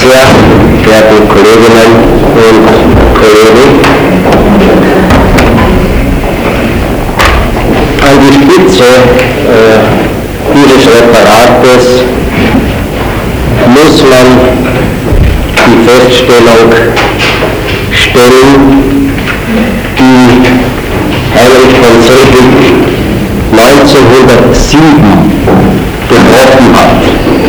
sehr verehrten Kolleginnen und Kollegen, an die Spitze dieses Referates muss man die Feststellung stellen, die Heinrich von Seelig 1907 getroffen hat.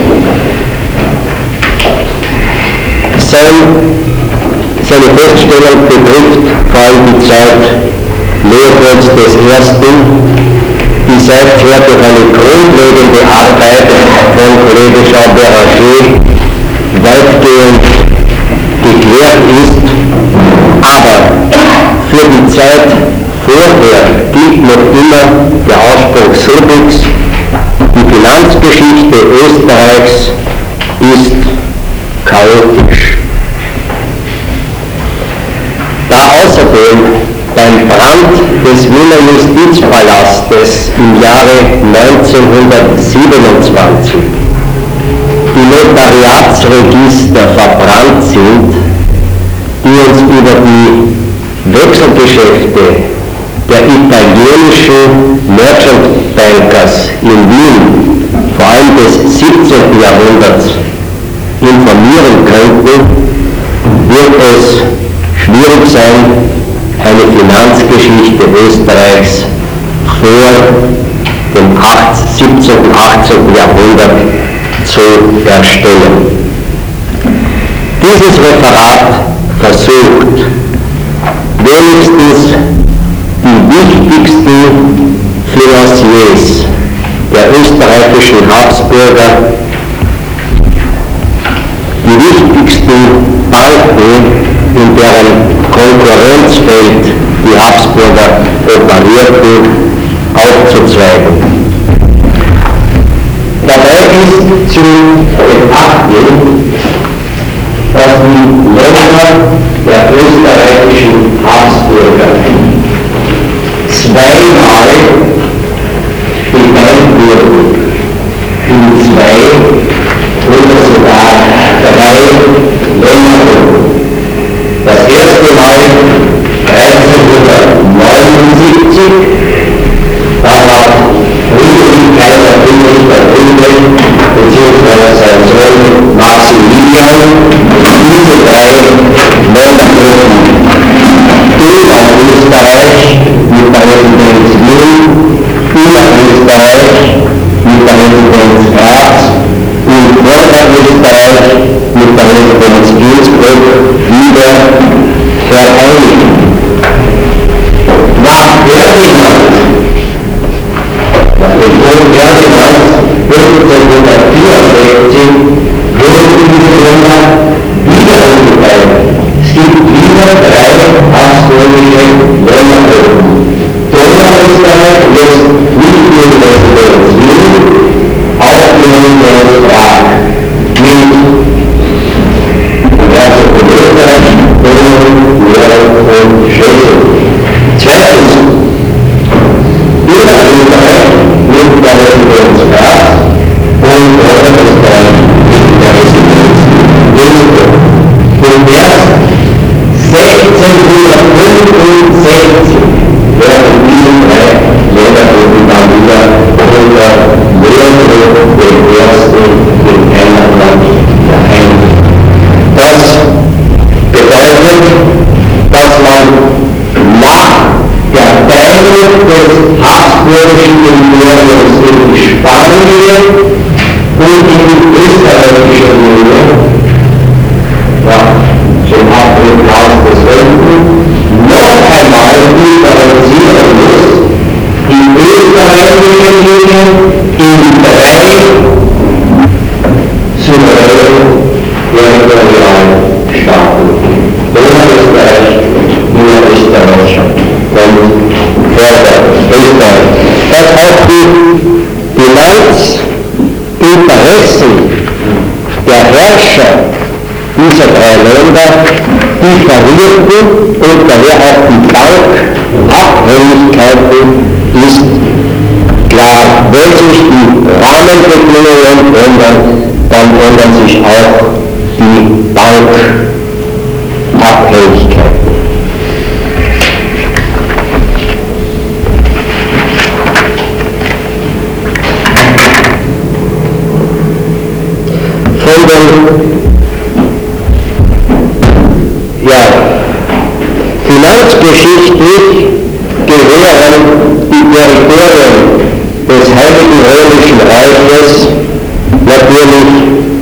Seine Feststellung betrifft vor allem die Zeit Leopolds I., die seither durch eine grundlegende Arbeit von Kollege Jean-Béranger weitgehend geklärt ist, aber für die Zeit vorher gilt noch immer der Ausspruch Seeligs: die Finanzgeschichte Österreichs ist chaotisch. Da außerdem beim Brand des Wiener Justizpalastes im Jahre 1927 die Notariatsregister verbrannt sind, die uns über die Wechselgeschäfte der italienischen Merchant Bankers in Wien, vor allem des 17. Jahrhunderts, informieren könnten, wird es schwierig sein, eine Finanzgeschichte Österreichs vor dem 17. und 18. Jahrhundert zu erstellen. Dieses Referat versucht, wenigstens die wichtigsten Financiers der österreichischen Habsburger, die wichtigsten Banken, in deren Konkurrenzfeld die Habsburger operierten, aufzuzweigen. Dabei ist zu beachten, dass die Länder der österreichischen Habsburger zweimal benannt wurden, in 2 oder sogar 3 Ländern. Das erste Mal 1379, da hat Friedrich Kaiser Friedrich der Dritte bzw. sein Sohn Maximilian diese 3 Länder Österreich mit der Residenz Wien, Österreich mit der Residenz Graz und Vorderösterreich mit der Residenz Innsbruck wieder vereinigen. Nach Ferdinand 1564 wurden diese Länder wieder eingeteilt. Es gibt wieder 3 habsburgische Ländergruppen. Donauösterreich ist nicht nur die Residenz Wien, auch die Residenz Prag mit Herzog von Österreich, Polen, Mähren und Schleswig. Zweitens, Niederösterreich mit der Residenz Graz und Vorderösterreich mit der Residenz Innsbruck. Und erst 1665 werden diese 3 Ländergruppen dann wieder unter Leopold I. in Heimatland vereinigt. Das bedeutet, dass man nach der Teilung des habsburgischen Imperiums in die Spanische und in die österreichische Union, zum Abdruck Karls XII., noch einmal differenzieren muss, die österreichische Linie in 3 souveräne Territorialstaaten: Donauösterreich, Niederösterreich und Vorderösterreich. Dass auch die Finanzinteressen der Herrscher dieser 3 Länder differierten und daher auch die Bankabhängigkeiten ist klar. Wenn sich die Rahmenbedingungen ändern, dann ändern sich auch die Bankabhängigkeit. Von den finanzgeschichtlich gehören die Territorien des Heiligen Römischen Reiches natürlich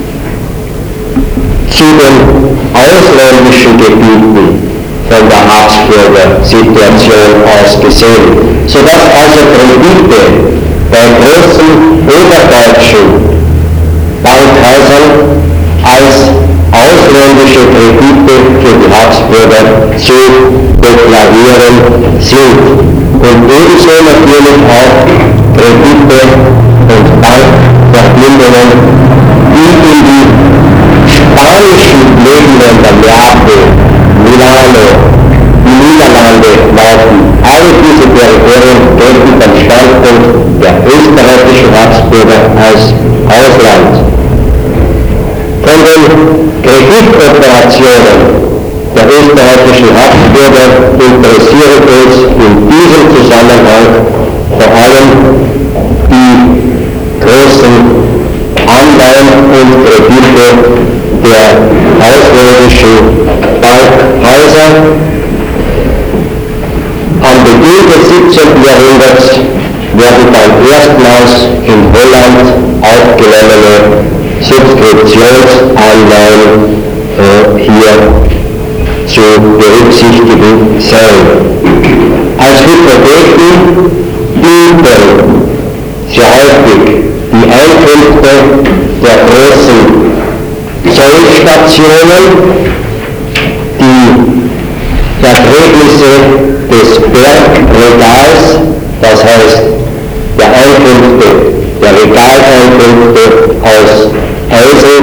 zu den ausländischen Gebieten von der Habsburger-Situation aus gesehen, sodass also Kredite bei großen oberdeutschen Bankhäusern als ausländische Kredite für die Habsburger zu deklarieren sind. Und ebenso natürlich auch Kredite und Bankverbindungen, die in die spanischen Nebenländer Neapel, Milano, die Niederlande laufen. Alle diese Territorien gelten beim Standpunkt der österreichischen Habsburger als Ausland. Von den Kreditoperationen der österreichischen Habsburger interessieren uns in diesem Zusammenhang vor allem die großen Anleihen und Kredite der ausländischen Bankhäuser. Am Beginn des 17. Jahrhunderts werden dann erstmals in Holland aufgenommene Subskriptionsanleihen hier zu berücksichtigen sein. Als Hypotheken dienten sehr häufig die Einkünfte der großen Zollstationen, die Erträgnisse des Bergregals, das heißt der Regaleinkünfte aus Eisen,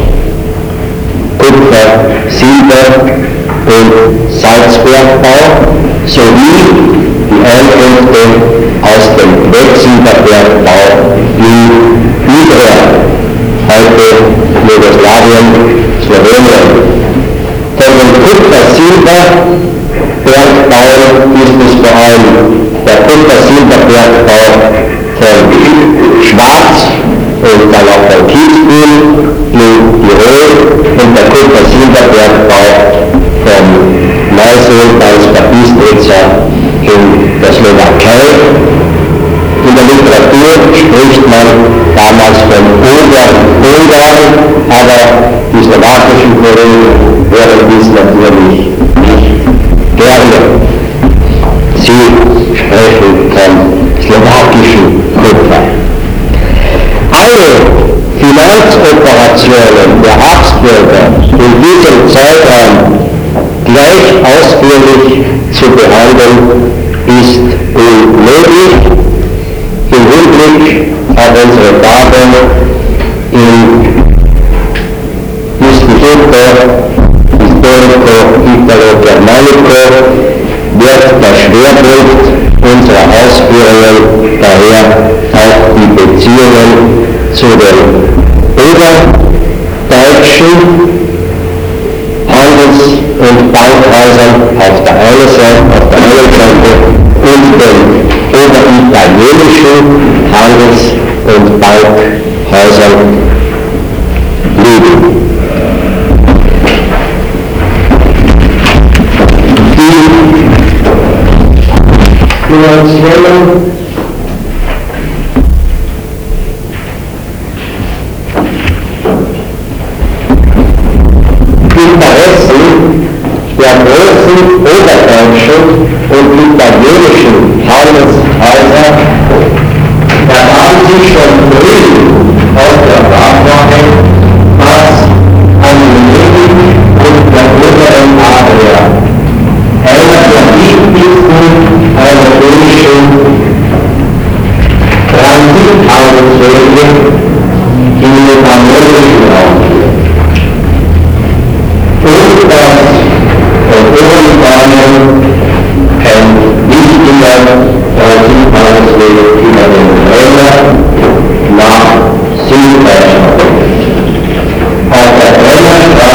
Kupfer, Silber und Salzbergbau sowie die Einkünfte aus dem Quecksilberbergbau in Idria, heute Jugoslawien, Slowenien. Von den Kupfer-Silberbergbau ist es vor allem der Kupfer-Silberbergbau von Schwarz und dann auch von Kitzbühel in Tirol und der Kupfer-Silberbergbau von Meißel als Bistrica in der Slowakei. In der Literatur spricht man damals von Ungarn, aber die slowakischen Kollegen hören dies natürlich nicht gerne. Sie sprechen von slowakischen Kupfer. Alle Finanzoperationen der Habsburger in diesem Zeitraum gleich ausführlich zu behandeln, ist unmöglich. Im Hinblick auf unsere Tagung im Instituto Historico Italo-Germanico wird der Schwerpunkt unserer Ausführungen daher auf die Beziehungen zu den oberdeutschen Handels- und Bankhäusern auf der einen Seite und den oberitalienischen Handels- und Bankhäusern liegen. Die finanziellen Interessen der großen oberdeutschen und italienischen Handelshäuser ergaben sich schon früh aus der Tatsache, dass an Venedig und der oberen Adria einer der wichtigsten europäischen Transithandelswege in den pannonischen Raum und dass Oberitalien ein wichtiger Transithandelsweg über den Brenner nach Süddeutschland. Auf der Brennerstraße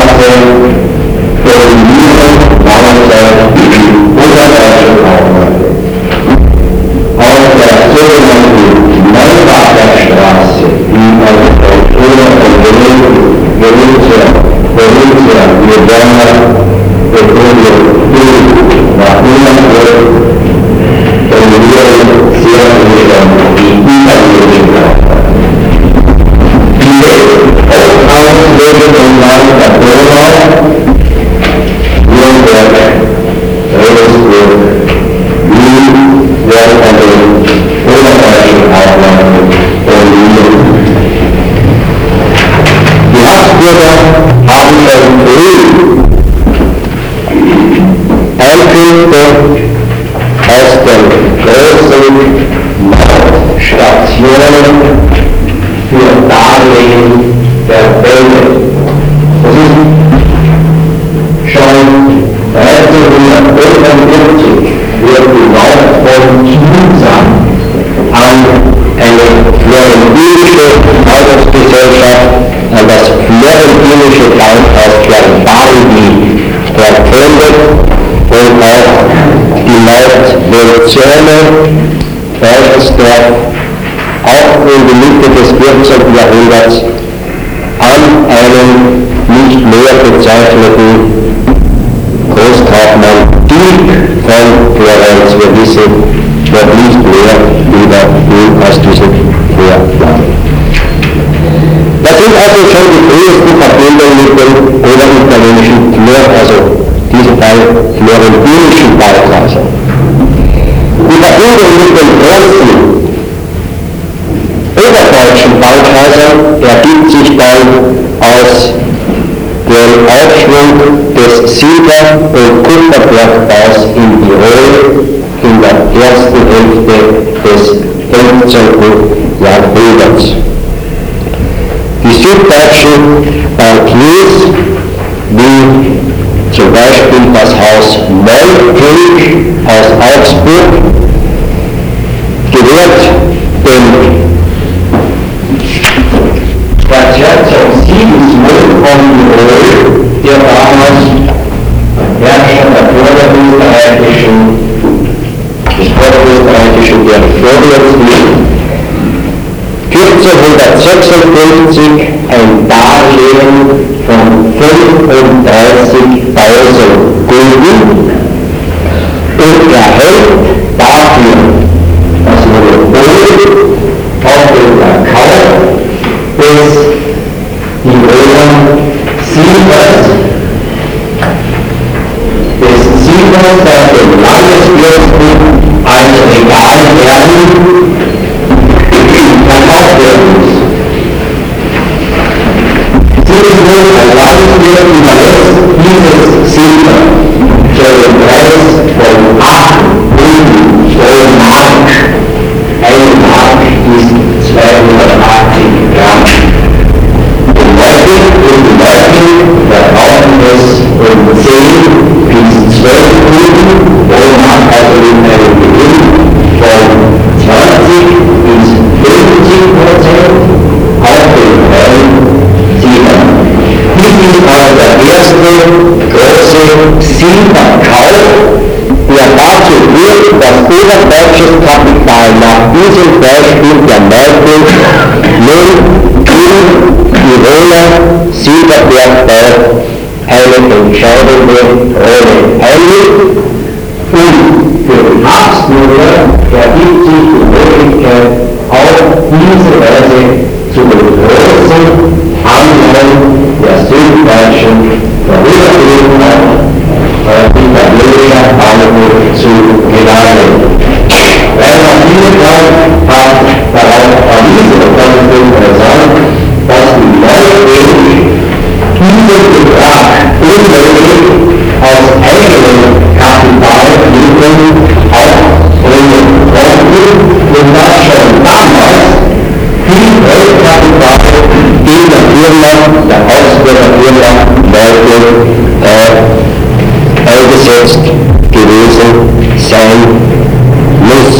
eine florentinische Ordnungsgesellschaft an das florentinische Kaufhaus Garibaldi verpfändet und auch die Leutvoluzione Beutelsdorf auch in der Mitte des 14. Jahrhunderts an einen nicht mehr bezeichneten Großkaufmann Dieb von Florenz. Wir wissen noch nicht mehr über ihn aus diesem Vorgang. Das sind also schon die frühesten Verbindungen mit dem oberitalienischen also in diesem Fall florentinischen Baukaisern. Die Verbindung mit den großen oberdeutschen Baukaisern ergibt sich dann aus dem Aufschwung des Silber- und Kupferbergbaus in Tirol in der ersten Hälfte des 15. Jahrhunderts. Die süddeutschen Bankiers, wie zum Beispiel das Haus Moltke aus Augsburg, gewährt dem Herzog Sigismund von Tirol, der damals Herrscher der vorösterreichischen Territoriums, 1456 ein Darlehen von 35.000 Gulden und erhält dafür das Monopol auf den Verkauf des Tiroler Silbers, das dem Landesfürsten als Regalherren verkauft werden muss. Sigismund als Landesfürst überlässt dieses Silber für den Preis von 8 Gulden pro Mark. Eine Mark ist 280 Gramm. Die Leute verkaufen es um 10 bis 12 Gulden pro Mark, also mit einem Gewinn von 20 bis 50% auf den freien Silber. Dies ist also der erste große Silberkauf, der dazu führt, dass oberdeutsches Kapital nach diesem Beispiel der Merkel nun im Tiroler Silberbergbau eine entscheidende Rolle einnimmt und für die Habsburger ergibt sich die Möglichkeit, auf diese Weise zu den großen Anleihen der süddeutschen vorübergehend italienischer Handel zu gelangen. Rainer Bielefeld hat darauf verwiesen, und das ist interessant, dass die Leute diesen Betrag unmöglich aus eigenem Kapitalmitteln aufbringen konnten und dass schon damals viel Geldkapital in der Firma, der Augsburger Firma, Leute eingesetzt gewesen sein muss.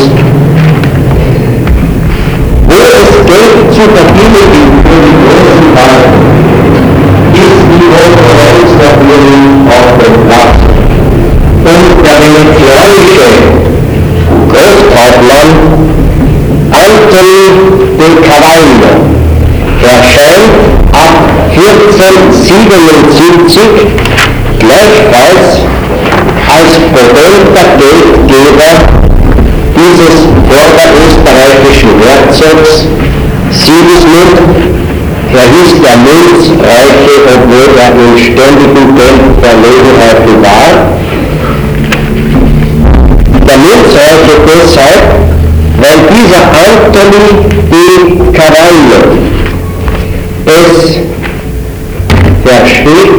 Wo es Geld zu verdienen gibt für die großen Banken, ist die Konkurrenzverführung auf dem Platz. Und der venezianische Großkaufmann Anthony de Cavallo erscheint ab 1477 gleichfalls als potenter Geldgeber dieses vorderösterreichischen Herzogs Sigismund. Er hieß der Münzreiche, obwohl er in ständigen Geldverlegenheiten war. Der Münzreiche deshalb, weil dieser Anthony de Cavallo es versteht,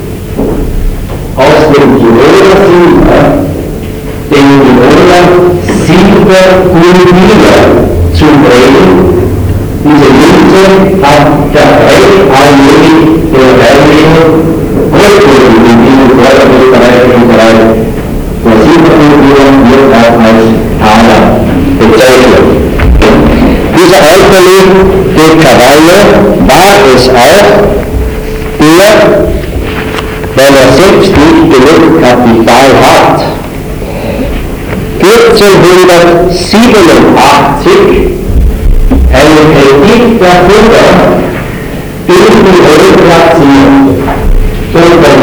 aus dem Tiroler Silber den Tiroler Silbergulden zu bringen. Diese Münze hat verteilt allmählich den rheinischen Goldgulden in diesem vorderösterreichischen Bereich. Der Silbergulden wird auch als Taler bezeichnet. Dieser Anthony de Carvalho war es auch, der, weil er selbst nicht genug Kapital hat, 1487 einen Kredit der Fugger in die Höhe platziert und von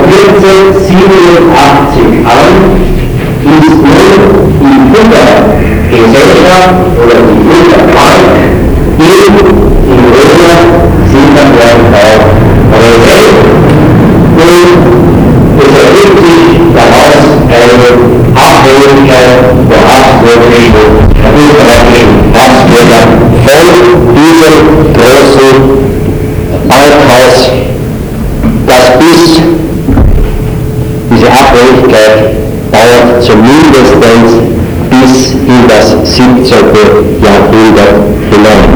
1487 an ist nun die Fuggergesellschaft oder die Fuggerbank in Höhe 7.000 präsent und es ergibt sich daraus eine Abhängigkeit der habsburgischen Habsburger von diesem großen Bankhaus, das diese Abhängigkeit dauert zumindest bis in das 17. Jahrhundert hinein.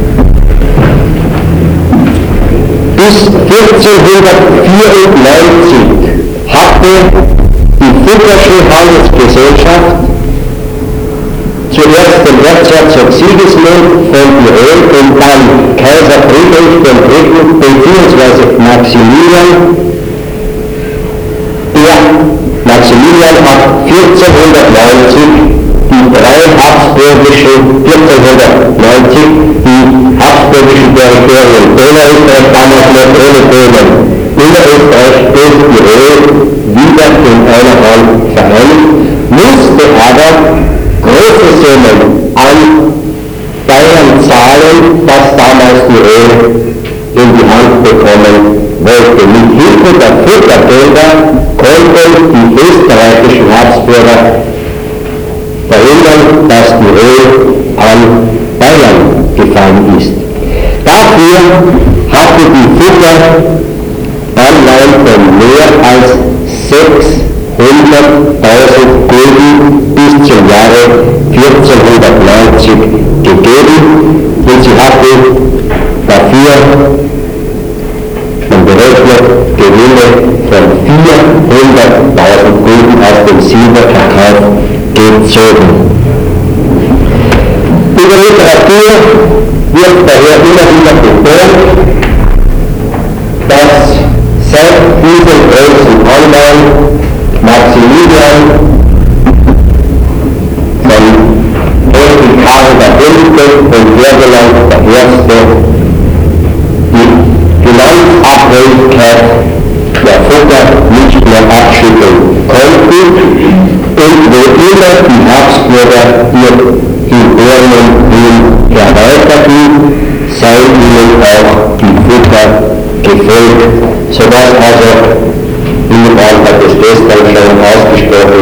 Bis 1494 hatte die Fuggersche Handelsgesellschaft zuerst den Erzherzog Sigismund von Tirol und dann Kaiser Friedrich III. Bzw. Maximilian. Maximilian hat 1490 die habsburgischen Territorien, Donauösterreich damals noch ohne Böhmen, Niederösterreich und Tirol wieder in einer Hand vereinigt, musste aber große Summen an Bayern zahlen, das damals Tirol in die Hand bekommen wollte. Mit Hilfe der Futtergelder konnten die österreichischen Habsburger verhindern, dass Tirol an Bayern gefallen ist. Dafür hatte die Fugger Anleihen von mehr als 600.000 Gulden bis zum Jahre 1490 gegeben und sie hatte dafür, man berechnet, Gewinne von 400.000 Gulden aus dem Silberverkauf gezogen. In der Literatur wird daher immer wieder betont, dass seit diesem großen Anleihen Maximilian von Helden Karl V. und Ferdinand I. die Finanzabhängigkeit der Fugger nicht mehr abschütteln konnten und wo immer die Habsburger ihr Imperien erweiterten, seien ihnen auch die Fugger gefolgt, sodass also, in dem Antrag des gestern schon ausgesprochen,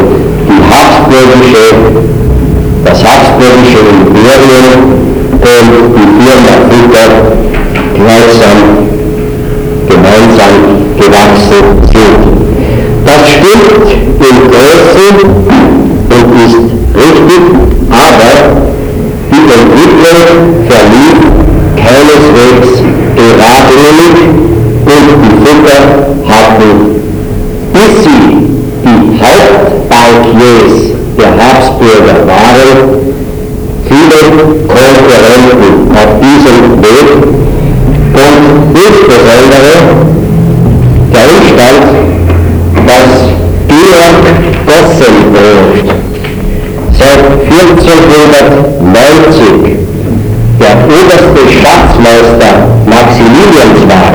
das habsburgische Imperium und die Firma Fugger gleichsam gemeinsam gewachsen sind. Das stimmt im Großen und ist richtig, aber die Entwicklung verlief keineswegs geradlinig und die Fugger hatten, bis sie die Hauptbankiers der Habsburger waren, viele Konkurrenten auf diesem Weg und insbesondere der Umstand, dass Georg Gossenbrot seit 1490 der oberste Schatzmeister Maximilians war,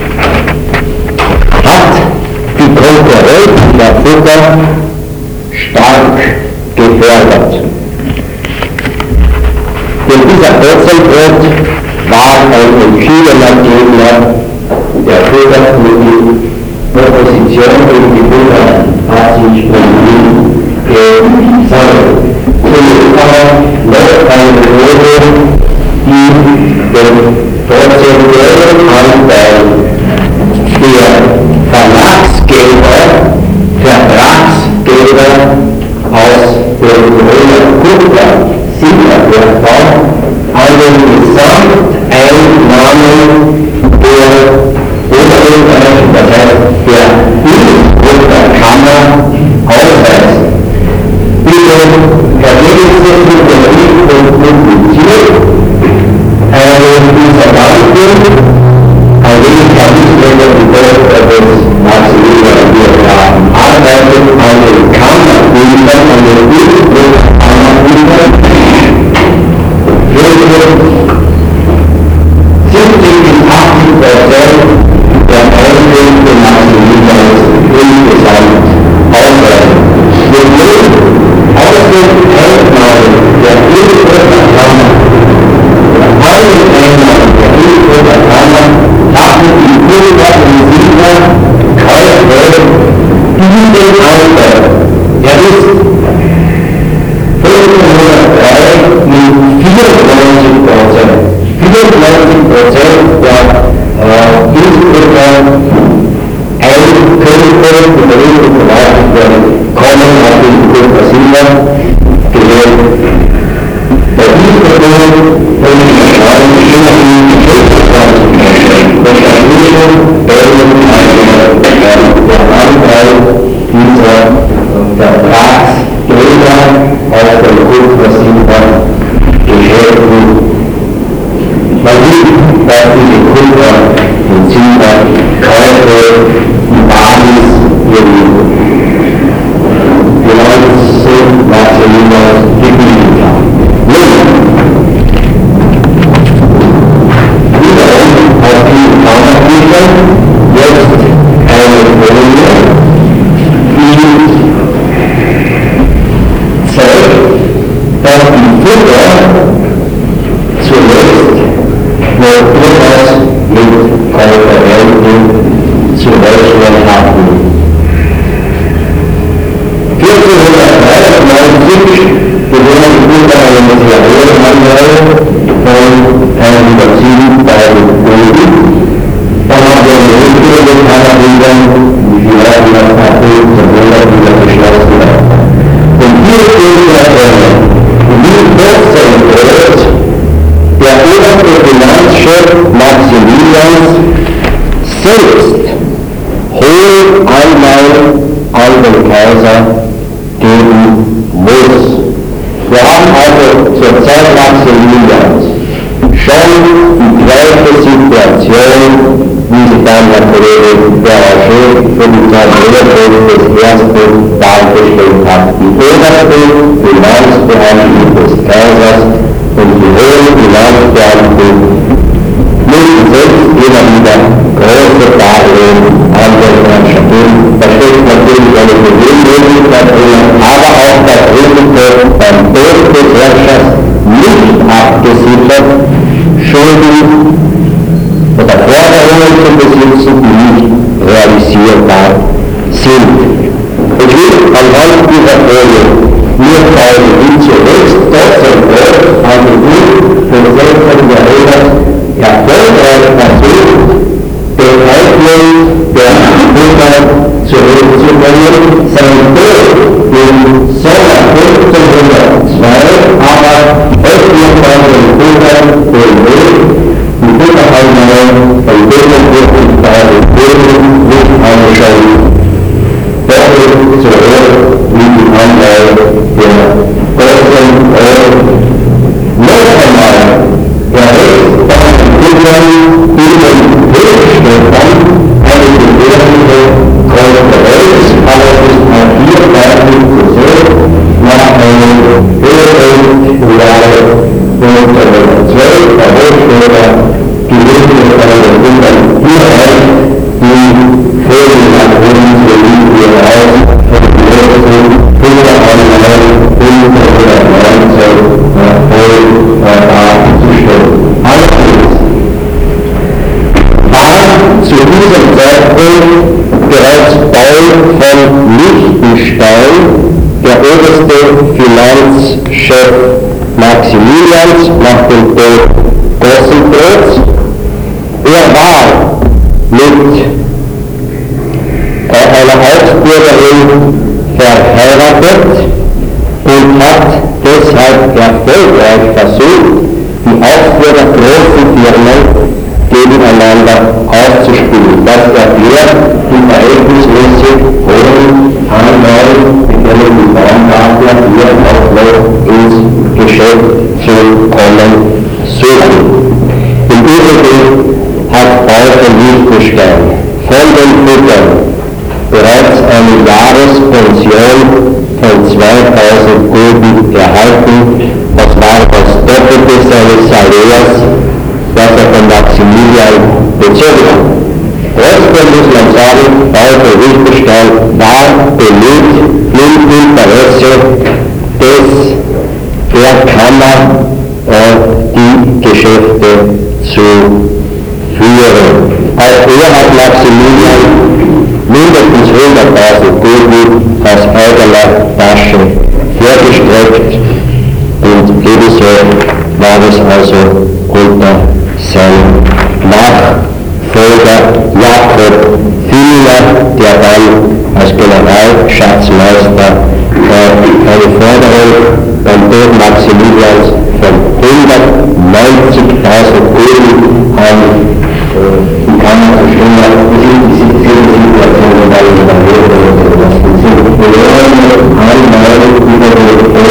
hat die Konkurrenz der Fugger stark gefördert. Denn dieser Gossenbrot war ein entschiedener Gegner der Fugger und die Opposition gegen die Fugger hat sich von ihm gesammelt. Zunächst aber noch eine Rede, die den prozentuellen Anteil der Vertragsgeber aus der Tiroler Kupfer Silberbergbau an den Gesamteinnahmen der Oberösterreich, das heißt der Bundeskammer, ausweist. Diese Verhältnisse sind nicht und publiziert Ausländer gewählt. Der Dienstbefehl und die Entscheidung immerhin die Schutzfrage zu stellen. Das Erlösung bildet der Anteil dieser Vertragsgelder auf der Kulturversicherung Geschäften. Man sieht, dass diese Kulturversicherung heute die Basis ihrer Maximilians geblieben haben. Wiederum auf die Frauenbücher jetzt eine Folie, die zeigt, dass die Futter zunächst nur durchaus mit Konferenzen zu rechnen hatten. 1493 gewinnt die Futter eine Materialhandel von Herrn Überziehen bei den Boden. Dann haben wir die Rückkehr des Kanadien, die vielleicht in der Partie zum Monat wieder geschlossen hat. Und hier steht der Ende. Wie 14 wird der oberste Finanzchef Maximilians selbst hohe Einnahmen an den Kaiser geben muss. Wir haben also zur Zeit Maximilians schon die gleiche Situation, wie sie dann der Kollege Beranger für die Zeit des ersten dargestellt hat. Die oberste Finanzbeamten des Kaisers und die hohen Finanzbeamten müssen selbst immer wieder große Darlehen an den Menschen geben. Da steht natürlich eine Gewinnmöglichkeit drin, aber auch das Risiko beim Tod des Herrschers nicht abgesichert, Schulden oder Forderungen zu besitzen, die nicht realisierbar sind. Ich will anhand dieser Folie nur zeigen, wie zunächst trotzdem an die Gut des 16. Jahrhunderts erfolgreich versucht, den Einfluss der Mutter zurückzubringen. Sein Tod im Sommer 1502 aber öffnet bei den Brüdern den Weg, die Bürgereinnahmen von denen wirklich bei den Bürgern nicht angeschaut. Doppelt so hoch wie die Anteil der großen noch einmal erhält bei den Bürgern in den Höchststädten eine gewährliche Konferenz, aber es ist auch hier deutlich zu sehen, nach einem höheren Jahre 1912, der Hochstädter gewinnt es bei den Bürgern hierein, die Vögel nach oben zu liegen aus, von den nächsten Bürgeranleihen 1519 voll darzustellen. Allerdings war zu diesem Zeitpunkt bereits Paul von Liechtenstein, der oberste Finanzchef Maximilians nach dem Tod Gossentrots. Er war mit einer Hauptbürgerin verheiratet und hat deshalb erfolgreich versucht, die Aufführer großen Firmen gegeneinander auszuspielen. Das erklärt die verhältnismäßig hohen Annahmen, mit denen die Baumgartner hier auch noch ins Geschäft zu kommen suchen. Im Übrigen hat Paul von Liechtenstein von den Brüdern bereits eine Jahrespension von 2000 Gulden erhalten. Das war das Doppelte seines Salärs, das er von Maximilian bezogen hat. Trotzdem muss man sagen, Paul von Liechtenstein war bemüht, im Interesse der Kammer die Geschäfte zu führen. Auch er hat Maximilian mindestens 100.000 Gulden aus eigener Tasche hergestreckt und ebenso war es also unter seinem Nachfolger Jakob Filler, der dann als Generalschatzmeister eine beim Tod Maximilians von 190.000 Gulden an die Kammer bestimmt hat. Das sind diese Situationen, weil ich dann höre, das sind Millionen Anleihen über die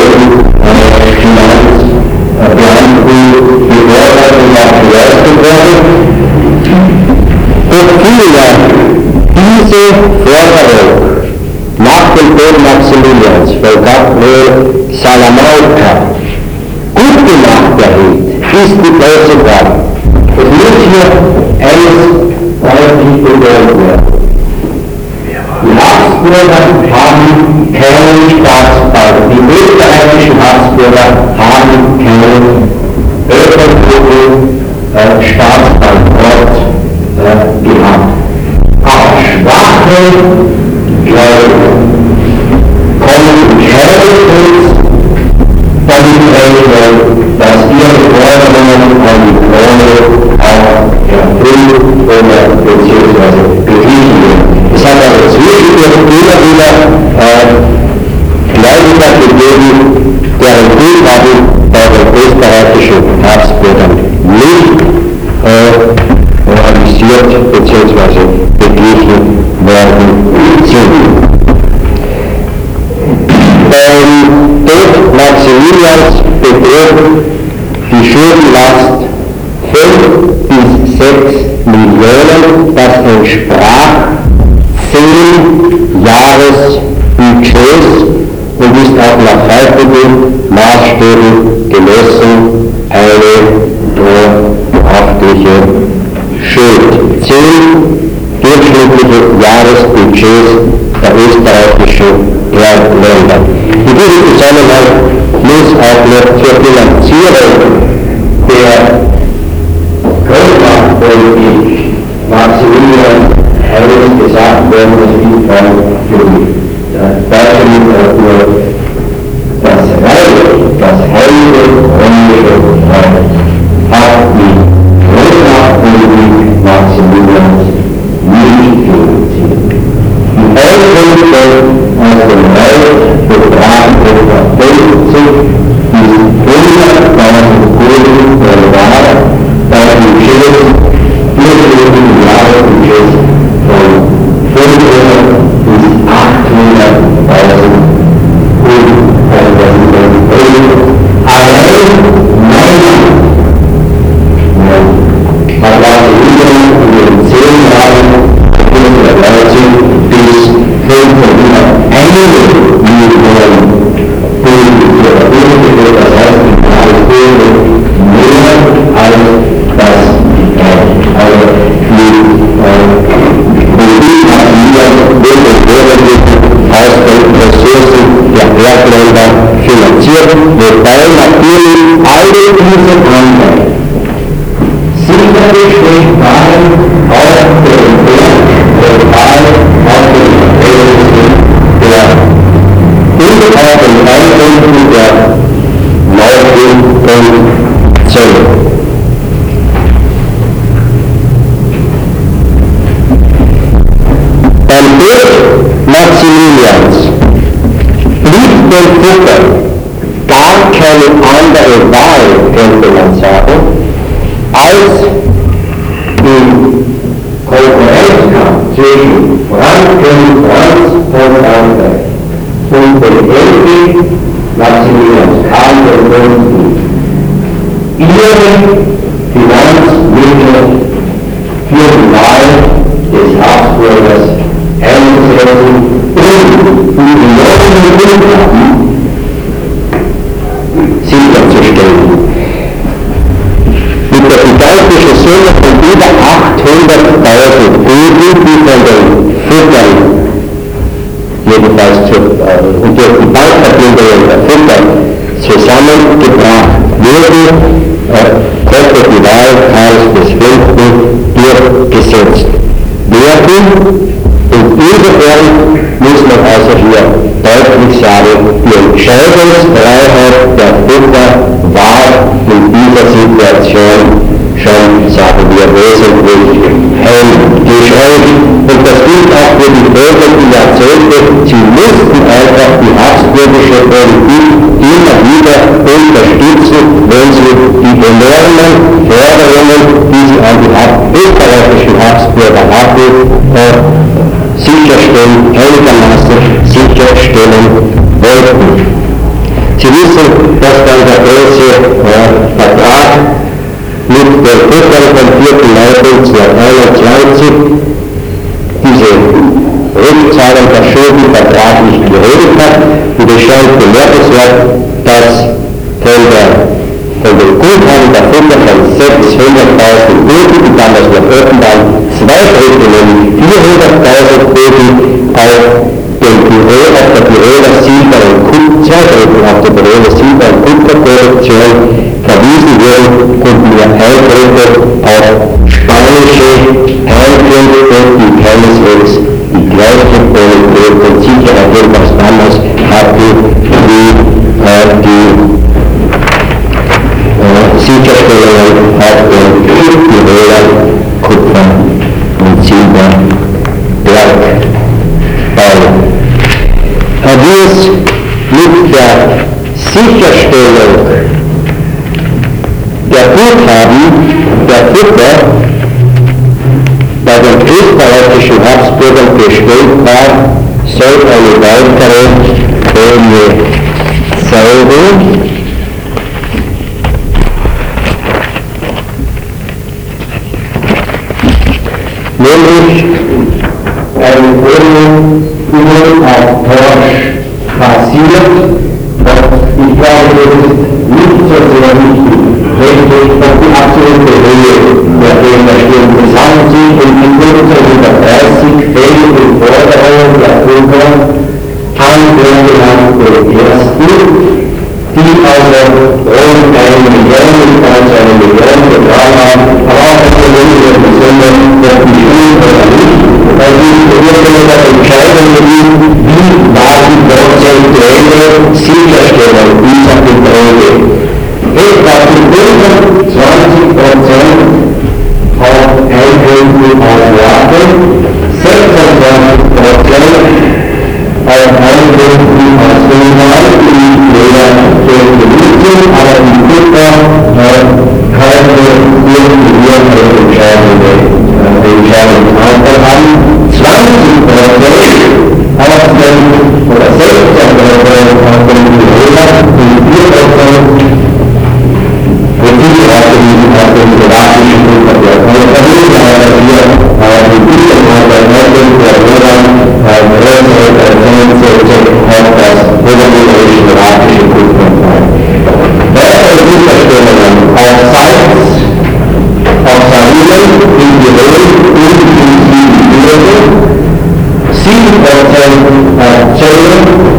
Finanzbeamten, die Vorbereitung nach geleistet werden. Durch viele diese Forderung nach dem Tod Maximilians von Gabriel Salamanca gut gemacht erhielt, ist die große Frage. Es muss hier eines deutlich betont werden. Die Habsburger haben keinen Staatsball. Die österreichischen Habsburger haben keinen öffentlichen Staatsball dort gehabt. Auch schwache Gläubige kommen Schädelschutz damit rechnen, dass ihre Forderungen an die Krone auch erfüllt oder beziehungsweise beglichen werden. Es hat also zwischendurch immer wieder Gläubiger gegeben, deren Guthaben bei den österreichischen Habsburgern nicht realisiert bzw. beglichen worden sind. Beim Tod Maximilians betrug die Schuldenlast 5 bis 6 Millionen, das entsprach 10 Jahresbudgets und ist auch nach heutigen Maßstäben gemessen eine beachtliche Schuld. 10 durchschnittliche Jahresbudgets der österreichischen Länder. In diesem Zusammenhang muss auch noch zur Finanzierung der Grundmachtpolitik Maximilian eines gesagt werden, das liegt von deutscher Literatur, das heilige römische Reich hat die Grundmachtpolitik Maximilians nicht finanziert. Die Einkünfte aus dem Reich betragen etwa 50 bis 100.000 Gulden pro Jahr, bei Budgets durchschnittlichen Jahresbudgets von 500 bis 800.000 Gulden. Allein Mailand hat Maximilian in den 10 Jahren 1930 bis 501 Millionen Gulden geführt. Das heißt, in Jahresgulden mehr als das also die Politik Maximilian wird aus den Ressourcen der Erdländer finanziert, wobei natürlich alle diese Anteile sicherlich waren auf dem Wert total auf den Verhältnissen der und auf den Einkünften der Leute und Zölle. Beim Tod Maximilians blieb den Futtern gar keine andere Wahl, könnte man sagen, als im Konkurrenzkampf zwischen Franz von Frankreich und dem Helden Maximilians Karl V. ihre Finanzmittel für die Wahl des Habsburgers einzusetzen und die enormen Guthaben sicherzustellen. Mit der gigantischen Summe von über 800.000 Gulden, die von den Futtern, jedenfalls und durch die Bankverbindungen der Futter zusammengebracht wurden, konnte die Wahl Karls V. durchgesetzt werden. Und insofern muss man also hier deutlich sagen, die Entscheidungsfreiheit der Futter war in dieser Situation schon, sagen wir, wesentlich eingeschränkt. Und das gilt auch für die folgenden Jahrzehnte. Sie mussten einfach die habsburgische Politik in folgten. Sie wissen, dass dann der große Vertrag mit der Gruppe vom 4. Mai 1921 diese Rückzahlung der Schulden vertraglich geregelt hat, und es scheint bemerkenswert, dass von dem Guthaben der Futter von 600.000 Gulden, die damals noch offen waren, 2 Drittel, nämlich 400.000 Gulden auf der Tiroler Silber- und Kupferproduktion verwiesen wurden und nur 1 Drittel auf spanische Einkünfte, die keineswegs die gleiche Qualität und Sicherheit jedenfalls damals hatten wie die Sicherstellungen auf den Tiroler Kupfer- und Silberbergbau. Wie es mit der Sicherstellung der Guthaben der Futter bei den österreichischen Habsburgern bestellt war, soll eine weitere Folie zeigen. Nämlich eine Folie, die auf Torsch basiert, und ich glaube, das ist nicht so sehr wichtig, richtig, dass die absolute Höhe der Fehler stimmt. Es handelt sich um die 1530 fälligen Forderungen der Bürger an den genannten Ersten, die also rund 1 Million, nicht ganz 1 Million betragen haben, aber auch das Problem besonders, ob die Schulen oder nicht, weil die Beurteilung der Entscheidung ist, wie war die prozentuelle Sicherstellung dieser Beträge. Etwa zu 25% auf Einkünfte aus Werke, 26% auf Einkünfte aus Wohnraum, die weder durch die Nutzung, aber die Kutter keine wirkliche Entscheidung haben. 20% auf den, oder 16% auf den Tiroler und 4% und diese auf den slowakischen Kupferberg. Und da will ich aber hier die Güterung der Norden der Roland größere Prozentsätze auf das oberösterreichische slowakische Kupferberg. Weitere Güterstellungen auf Salz, auf Salinen in Tirol und in Siebenbürgen, 7% auf Zöllern,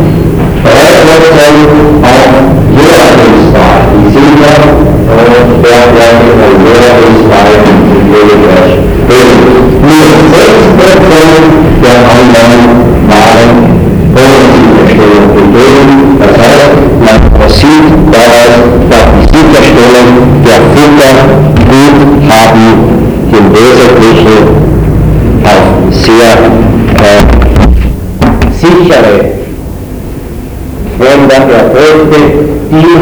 3% auf Jordanstal, die Silber- und Bergwerke von Jordanstal in Königreich Böhmen. Nur 6% der anderen waren ohne Sicherstellung gegeben. Das heißt, man sieht daraus, dass die Sicherstellung der Futterguthaben im Wesentlichen auf sehr sichere Länder erfolgte, die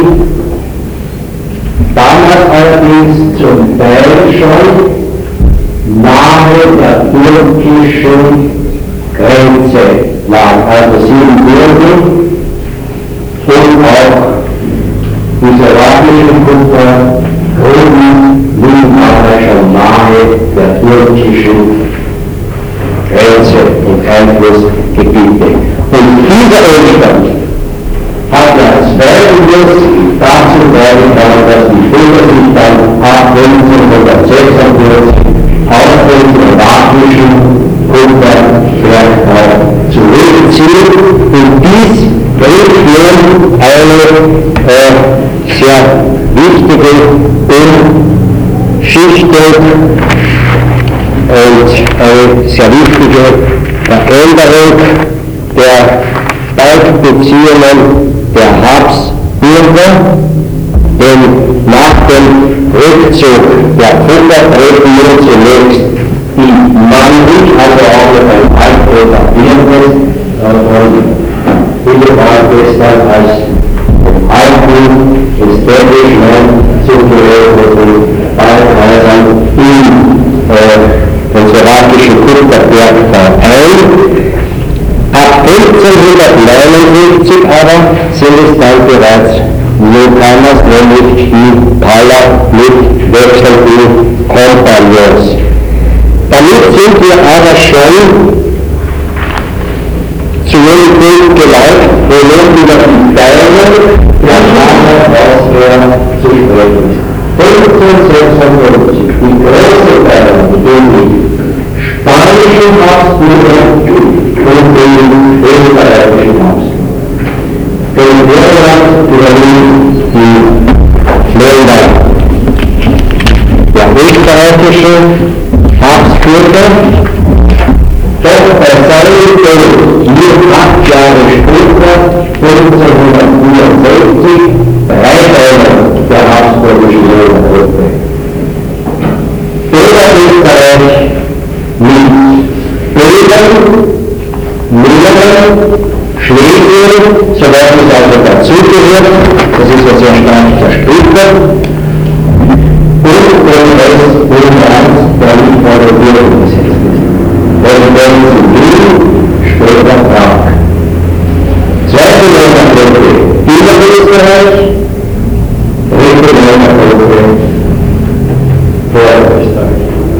damals allerdings zum Teil schon nahe der türkischen Grenze lag, also Siebenbürgen und auch die slowakischen Kupfergruben liegen aber schon nahe der türkischen Grenze und Einflussgebiete. Und dieser Umstand hat ja zweifellos dazu beigetragen, dass die Völker sich dann ab 1946 aus dem slowakischen Kupferbergbau zurückziehen und dies bringt nun eine sehr wichtige Umschichtung und eine sehr wichtige Veränderung der Beziehungen der Habsburger, denn nach dem Rückzug der Futter treten nun zunächst die Mandel, also auch noch ein Altbrot etabliertes und Hildegard ist dann als alten Establishment zugehörigen Ballhäusern in den slowakischen Kupferbergbau ein. Ab 1950 1579 aber sind es dann bereits Newcomers, nämlich die Paula mit wechselnden Kompagnons. Damit sind wir aber schon zu jedem Punkt gelangt, wo nun über die Steine der Schlange auswählen zu sprechen ist. 1556, die große Teile, die spanischen Habsburger und den österreichischen Habsburger. Den Irland übernimmt die Länder. Der österreichische Habsburger, doch bei seinem Tod nur 8 Jahre später, 1564, 3 Teile der habsburgischen Länder. Oberösterreich mit Böhmen, Mähren, Schlesien, soweit es also dazugehört, das ist ja sehr stark zersplittert, und den Rest Burgenlands, der nicht vor der Bürger besetzt ist. Wenn sie Wien, später Prag. Zweite Ländergruppe, Niederösterreich, dritte Ländergruppe, Vorösterreich.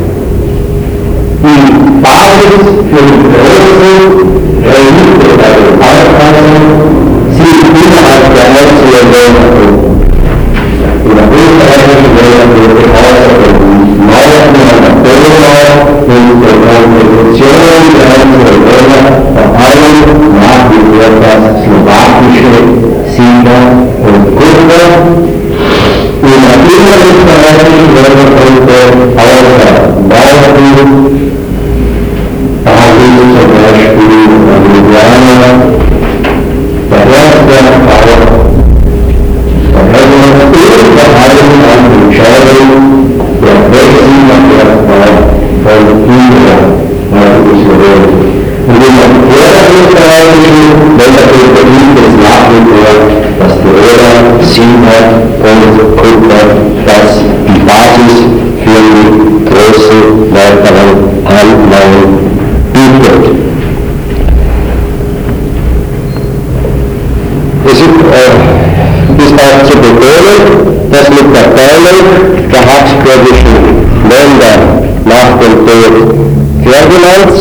Die Basis für die großen Relikte bei den Balkanen sind innerhalb der einzelnen Ländergruppen. In der österreichischen Ländergruppe außer den Mauern an der Donau und der Konstitution der einzelnen Länder, vor allem nach wie vor das slowakische Sieger und Kurve. In der innerösterreichischen Ländergruppe außer Norden, da ist zum Beispiel Ljubljana, der Herzbergbau, der Redner und vor allem an Entscheidung der Wechselbergbau von Indien, heute Slowenien. Und in der vorösterreichischen Ländergruppe gibt es nach wie vor das Tiroler, Silber und Kupfer, das die Basis für die großen weiteren Anlagen bietet. Es ist auch zu betonen, dass mit der Teilung der habsburgischen Länder nach dem Tod Ferdinands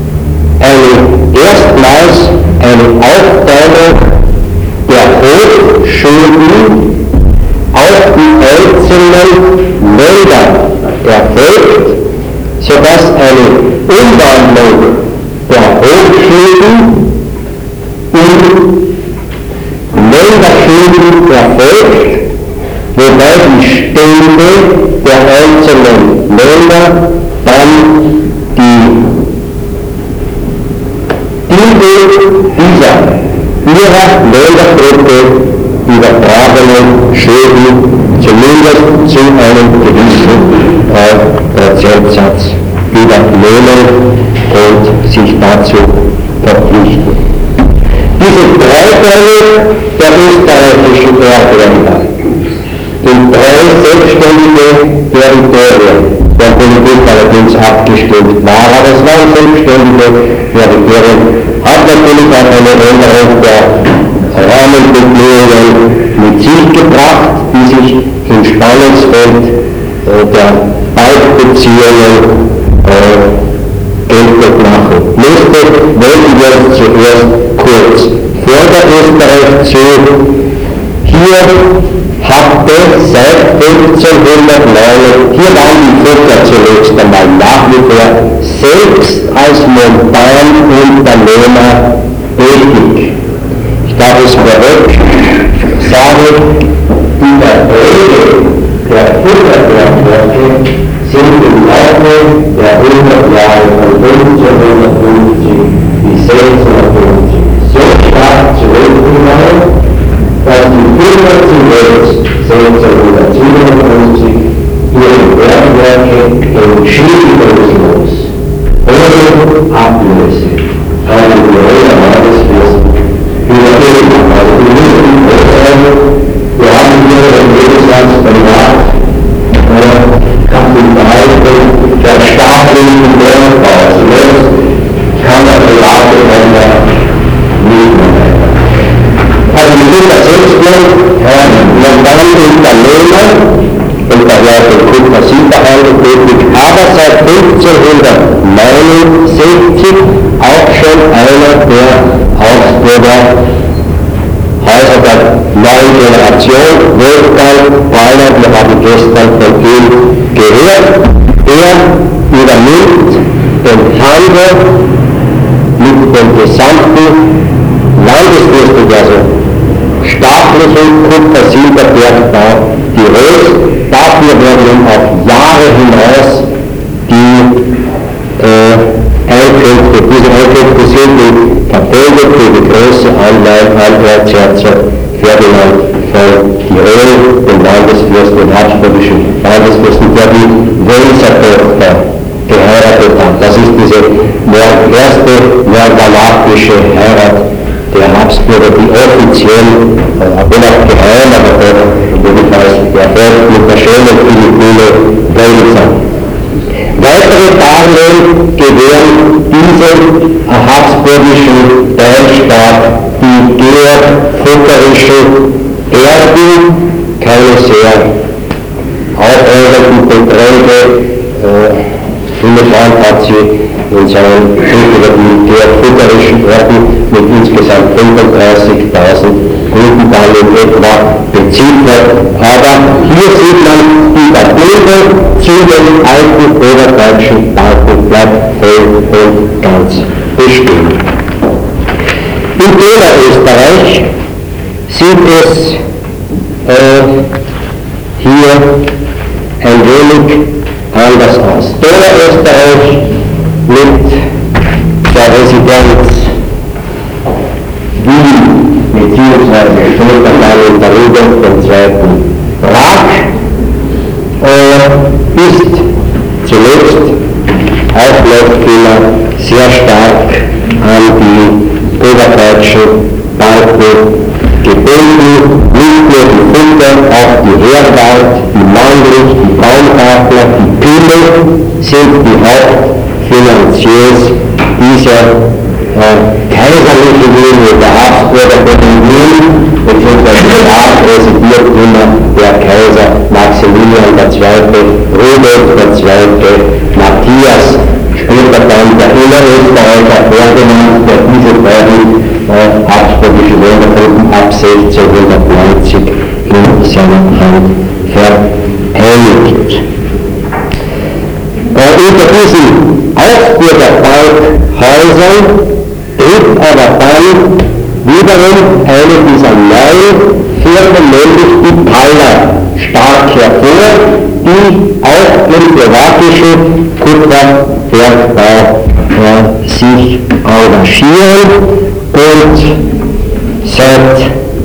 erstmals eine Aufteilung der Hochschulden auf die einzelnen Länder erfolgt, sodass eine Umwandlung der Hochschulden in Länderschulden erfolgt, wobei die Stände der einzelnen Länder dann die dieser ihrer Ländergruppe übertragenen Schulden zumindest zu einem gewissen Prozentsatz übernehmen und sich dazu verpflichten. Diese Dreiteilung der österreichischen Erdländer in 3 selbstständige Territorien, der Politik allerdings abgestimmt war, aber es waren selbstständige Territorien, hat natürlich auch eine Änderung der Rahmenbedingungen mit sich gebracht, die sich im Spannungsfeld der Beidbeziehungen geltend machen musste. Wenden wir uns zuerst kurz Vorderösterreich zu. Hier hatte seit 1509, hier waren die Völker zunächst einmal nach wie vor selbst als Montanunternehmer tätig. Ich darf es vorweg sagen, die Verträge der Futterbergwerke sind im Laufe der 100 Jahre von 1550 bis 1650 so stark zurückgegangen, dass die Firma zunächst 1657 ihre Bergwerke entschädigungslos ohne Ablöse an den Tiroler Landesfürsten übergeben haben. Also die müssen wir haben hier im Lebenslandsprivat Kapital der staatlichen Bergbau. Zunächst kann der private Händler Herr Unternehmer und daher den Kupfersilberhandel tätig, aber seit 1569 auch schon einer der Augsburger Häuser der neuen Generation. Wolfgang Bauer, wir haben gestern von ihm gehört, er übernimmt den Handel mit dem gesamten landesfürstlichen, also staatlichen Kupfer-Silberbergbau Tirols. Dafür werden ihm auf Jahre hinaus die Einkünfte, diese Einkünfte sind in Verfolge für die große Anleihe an Erzherzog Ferdinand von Tirol, den Landesfürsten, den habsburgischen Landesfürsten, der die Welser-Tochter geheiratet hat. Das ist diese erste morganatische Heirat der Habsburger, die offiziell, obwohl auch geheim, aber doch jedenfalls erfolgt mit der schönen Philippine Welser. Weitere Darlehen gewähren diesem habsburgischen Teilstaat die georg-futterischen Erben, keine sehr aufregenden Beträge. Hillebrand hat sie in seinen Krieg über die georg-futterischen Erben mit insgesamt 35.000 Guldendarlehen etwa beziffert. Aber hier sieht man, die Verbindung zu den alten oberdeutschen Banken bleibt voll und ganz bestehen. In Oberösterreich sieht es hier ein wenig anders aus. Oberösterreich mit der Residenz Wien beziehungsweise später dann in der Rudolf II. Prag ist zuletzt auch noch immer sehr stark an die oberdeutschen Banken gebunden, nicht nur die Futter, auch die Herwald, die Mannlich, die Baumgartner, die Pimmel sind die Hauptfinanziers dieser kaiserlichen Linie der Habsburger Linie, beziehungsweise dort residiert immer der Kaiser Maximilian II., Rudolf II., Matthias, später dann der Innerösterreicher Ferdinand, der diese beiden habsburgische Ländergruppen ab 1690 in seiner Hand vereinigt. Unter diesen Augsburger Bankhäusern tritt aber dann wiederum eine dieser neuen Firmen, nämlich die Paller, stark hervor, die auch im slowakischen Kupferbergbau sich engagieren und seit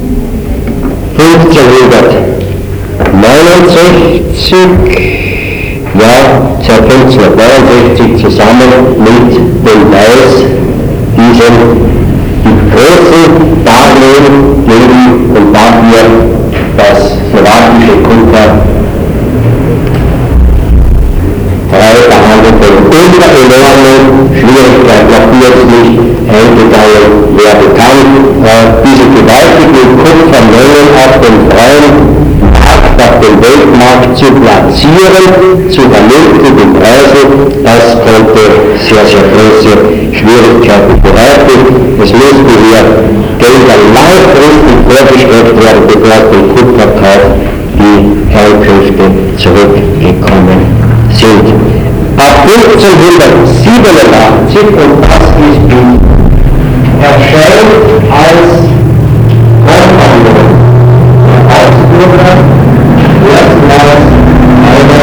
1569 zusammen mit dem Weiß die großen Darlehen geben und dafür das slowakische Kupfer frei behandelt wird. Unter enormen Schwierigkeiten, auf die jetzt nicht eingegangen werden kann, diese gewaltigen Kupfermengen auf dem freien Markt, auf dem Weltmarkt zu platzieren, zu vernünftigen Preisen, das konnte sehr, sehr große Schwierigkeiten bereiten. Es musste hier Gelder langfristig vorgeschreckt werden, bevor dem Kupferkauf die Einkünfte zurückgekommen sind. Ab 1587, und das ist erscheint als Kompagnon der Augsburger erstmals einer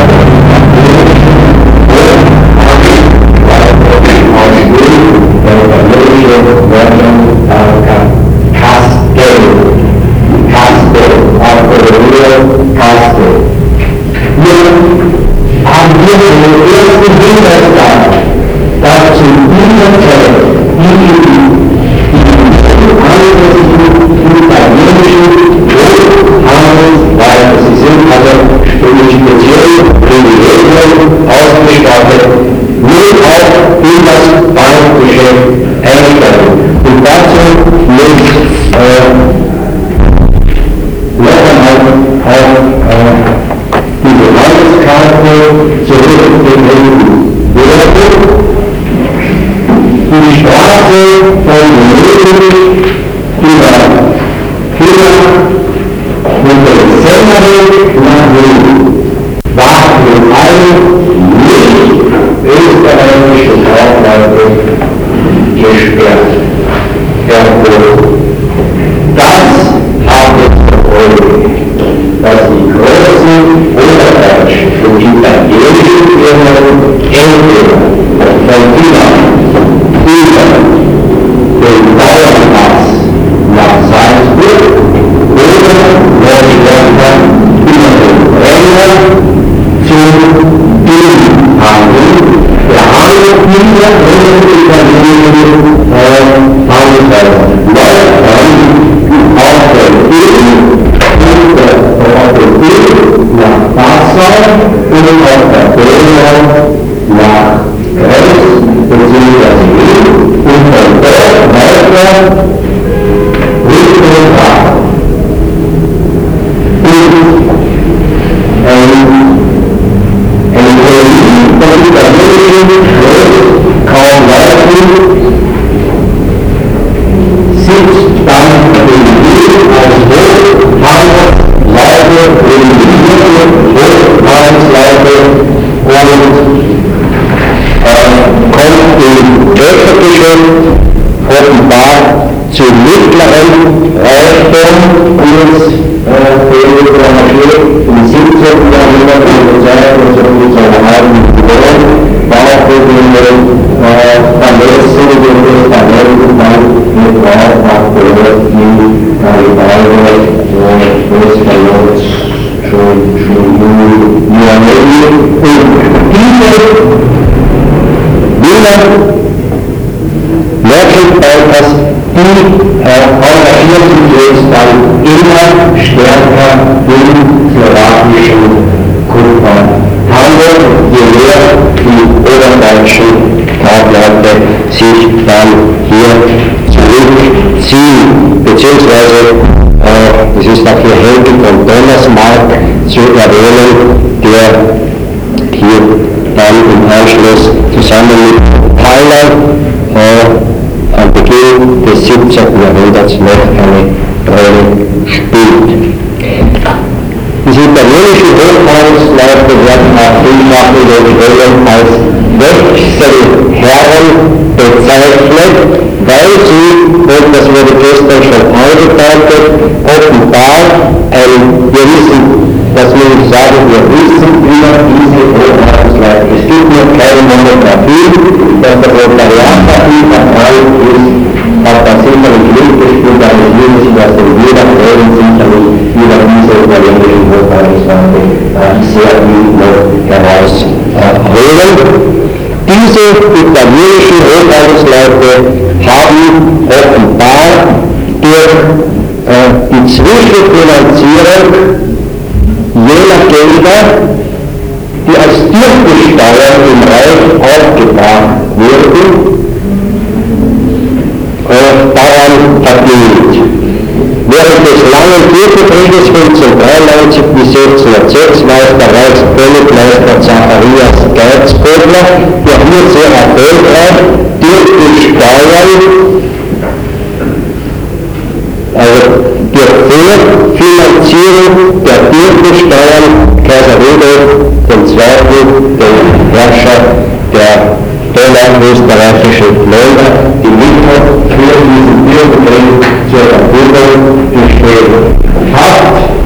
zurückgegeben wurde. Die Straße von Venedig über China und der Senderin nach Wien war für alle nicht österreichische Kaufleute gesperrt. Das hat es verfolgt, dass die großen oberdeutschen und italienischen Firmen entweder von China über den Bauernpass nach Salzburg oder noch stärker über den Brenner zum Binnenhandel der Handelslinie und italienischen Handelsweise läuft dann auf der Binnen nach Passau und auf der Donau nach Kreuz bzw. Wien und von dort weiter Richtung Prag. Eine Kolonie von italienischen Kaufleuten sitzt dann in Wien als Hochhandelsleiter, renommierte Hochhandelsleiter und kommt im Töpfergeschäft offenbar zu mittleren Reichtum, kurz im 17. Jahrhundert in der Zeit und so mit seiner halben Million Bauchbedingungen vermessen und Testamenten dann mit Bauch nach Bord in Garibaldi und Westfalen schon Jahrhundert. Und diese Wiener Merchant-Bankers, die engagierten jetzt dann immer stärker den slowakischen Kupferhandel, je mehr die oberdeutschen Kaufleute sich dann hier zurückziehen, beziehungsweise es ist auch hier Henkel von Donnersmarck zu erwähnen, der hier dann im Anschluss zusammen mit Thailand am Beginn des 17. Jahrhunderts noch eine Rolle spielt. Diese italienischen Hochhandelsleute werden auch vielfach in den Quellen als Wechselherren bezeichnet, weil sie, und das wurde gestern schon angedeutet, offenbar einen gewissen, das will ich sagen, wir wissen über diese Hochhandelsleute. Es gibt noch keine Monographie, dass der Volontariat-Papier verteilt ist, hat das sicherlich mitgespielt, aber es würde sich aus den Wiederquellen sicherlich über diese italienischen Hochhandelsleute sehr gut noch herausholen. Diese italienischen Hochhandelsleute haben offenbar durch die Zwischenfinanzierung jener Gelder, die als Türkensteuern im Reich aufgebracht wurden, daran verdient. Während des langen Türkenkrieges 1593 bis 1606 weiß der Reichskönigmeister Zacharias Geizbödler, der hier sehr erfolgreich durch die Steuern, also durch Vorfinanzierung der Türkensteuern Kaiser Rudolf II., den Herrscher der donauösterreichischen Länder, die Mittel für diesen Bürgerkrieg zur Verfügung gestellt hat.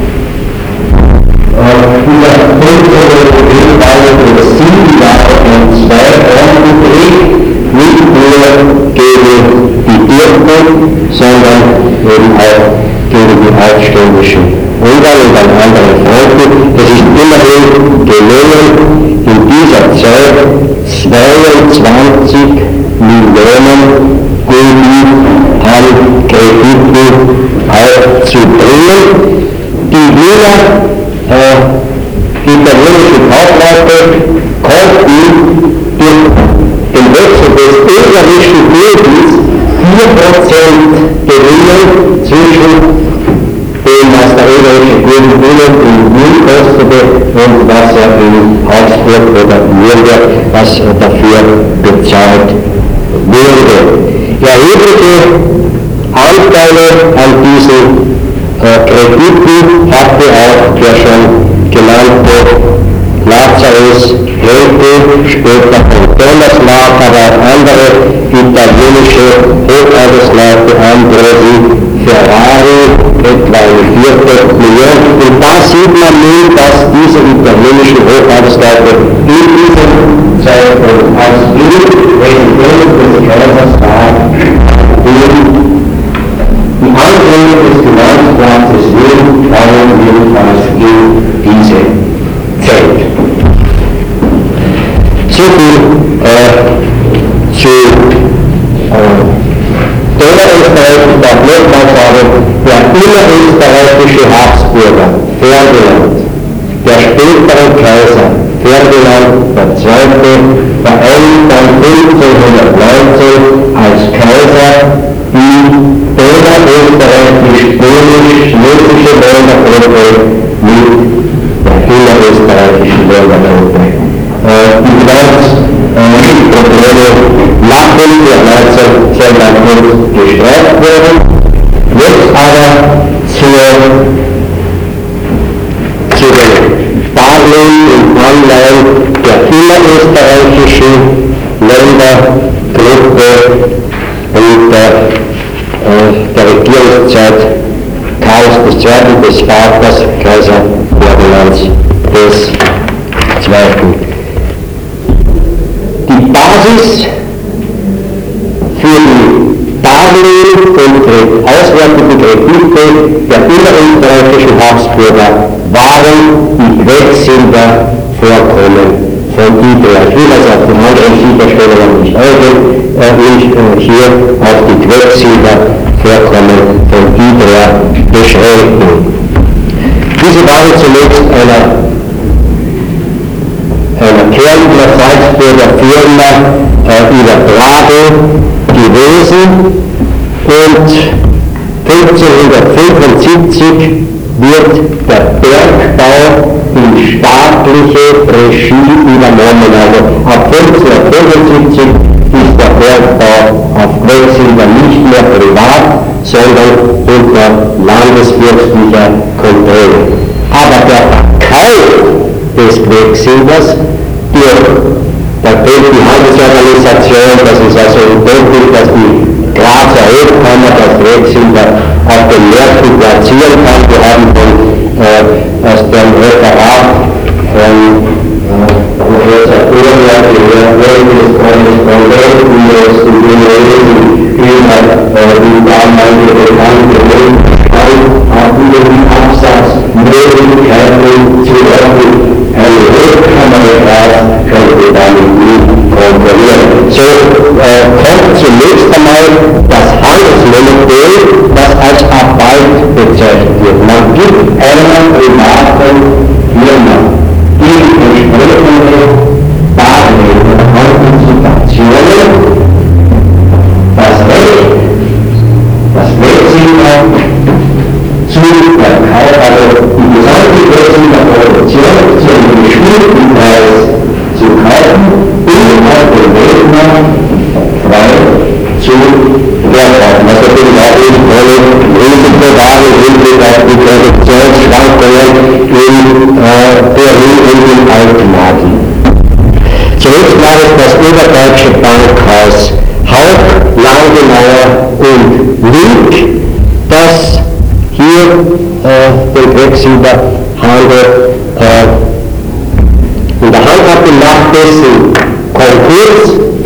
Dieser Bürgerkrieg war über 7 Jahre ein Zwei-Fronten-Krieg, nicht nur gegen die Türken, sondern eben auch gegen die aufständischen Ungarn und an anderen Fronten. Es ist immerhin gelungen, in dieser Zeit 22 Millionen Gulden an Krediten aufzubringen. Die Wiener italienischen Kaufleute konnten durch den Wechsel des österreichischen Guldens 4% gewinnen zwischen dem, was der österreichische Gulden ihnen in Wien kostete und was er in Augsburg oder Nürnberg, was dafür bezahlt wurde. Erhebliche Anteile an diesen Krediten hatte auch der schon genannte Lazarus Henkel, später von Thomas Mark, aber auch andere italienische Hochadelsleute, Andresi, Ferrari, etwa eine Viertelmillion. Und da sieht man nun, dass diese italienischen Hochadelsleute in diesem Zeitpunkt als Resident des Kaisers waren, die Anwendung des Finanzplatzes Wien fallen jedenfalls in diese Zeit. So viel zu Donauösterreich, da nochmal sagen, der innerösterreichische Habsburger Ferdinand, der spätere Kaiser Ferdinand II., vereint dann 1519 als Kaiser die donauösterreichisch-böhmisch-schlesische Ländergruppe mit der innerösterreichischen Ländergruppe. Die Finanzprobleme nach dem Jahr 1992 gestreift wurden. Jetzt aber zu den Darlehen und Anleihen der innerösterreichischen Ländergruppe unter der Regierungszeit Karls II. Des Vaters, Kaiser Ferdinands II. Die Basis für die Darlehen und die auswärtigen Kredite der innerösterreichischen Habsburger waren die Quecksilbervorkommen von Idrea. Ich will also auf den anderen Silberstellungen nicht eingehen, hier auf die Quecksilbervorkommen von Idrea beschränken. Diese waren zunächst einer Kärntner Salzburger Firma übertragen gewesen und 1575 wird der Bergbau in staatliche Regie übernommen. Also ab 1575 ist der Bergbau auf Quecksilber nicht mehr privat, sondern unter landesfürstlicher Kontrolle. Aber der Verkauf des Quecksilbers durch die Handelsorganisation, das ist also unmöglich, dass die Grazer Hofkammer das Quecksilber auf den Märkten platzieren kann. Wir haben aus dem Referat von Professor Urner gehört, welches Korrespondenten des Studienwesen über die damalige bekannte Weltstand auf ihren Absatzmöglichkeiten zu öffnen. Eine Hofkammergrad könnte damit nie kontrollieren. So kommt zunächst einmal das Handelsmonopol, das als Arbeit bezeichnet wird. Man gibt einer privaten Firma die entsprechende Darlehen oder Antizipationen das Recht, das Quecksilber zu verkaufen, also die gesamte Quecksilberproduktion zu einem bestimmten Preis zu kaufen und auf den Weltmarkt frei zu verkaufen. Was natürlich auch eine tolle Risiko war im Hinblick auf die Produktionsschwankungen in Peru und in Alpenhagen. Zunächst war es das Oberdeutsche Bankhaus Haupt, Langenauer und Link, das hier den Quecksilberhandel in der Hand hatte. Nach dessen Konkurs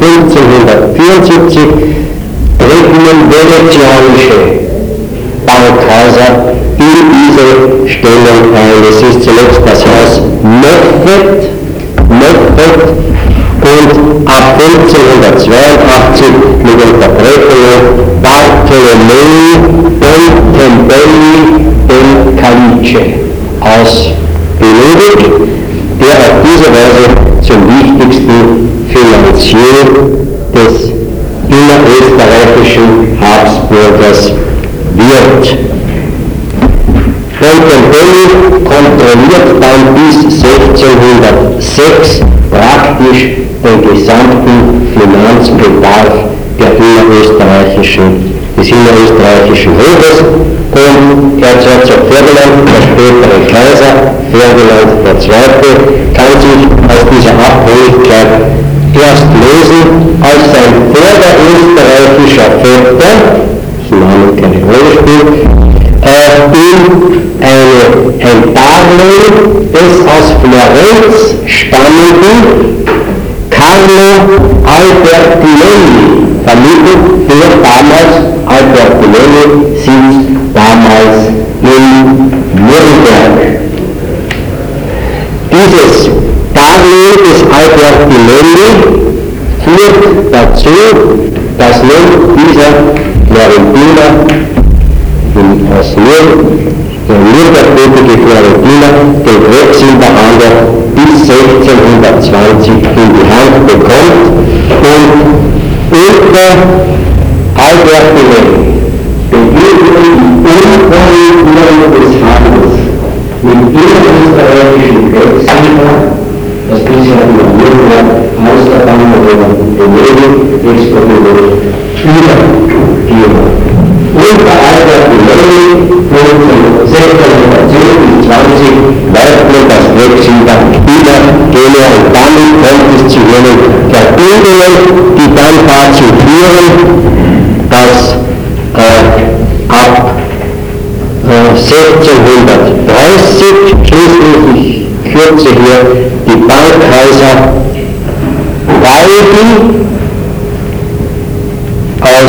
1574 treten venezianische Bankhäuser in diese Stellung ein. Es ist zunächst das Haus Moffett und ab 1582 mit Unterbrechungen Bartolomei und Tempelli del Calice aus Venedig, der auf diese Weise zum wichtigsten Finanzier des innerösterreichischen Habsburgers wird. Tempelli kontrolliert dann bis 1906 praktisch den gesamten Finanzbedarf des innerösterreichischen Hofes, und Erzherzog Ferdinand, der spätere Kaiser Ferdinand II., kann sich aus dieser Abhängigkeit erst lösen, als sein vorderösterreichischer Vetter, dessen Name keine Rolle spielt, ihm ein Darlehen des aus Florenz stammenden Carlo Albertinelli vermittelt, der damals, Albertinelli sitzt damals in Nürnberg. Dieses Darlehen des Albertinelli führt dazu, dass nun dieser Florentiner aus der Nürnberg tätige Florentiner den Quecksilberhandel bis 1620 in die Hand bekommt und unter Albertinelli beginnt die Umorientierung des Handels mit innerösterreichischen Quecksilber, das bisher über Nürnberg, Amsterdam oder Venedig exportiert, übergeben. Unter Albertinelli von 1610 bis 20 läuft nun das Quecksilber über Genua, und damit kommt es zu jenen Verbindungen, die dann dazu führen, dass ab 1630 schließlich, ich kürze hier, die Bankhäuser Walden aus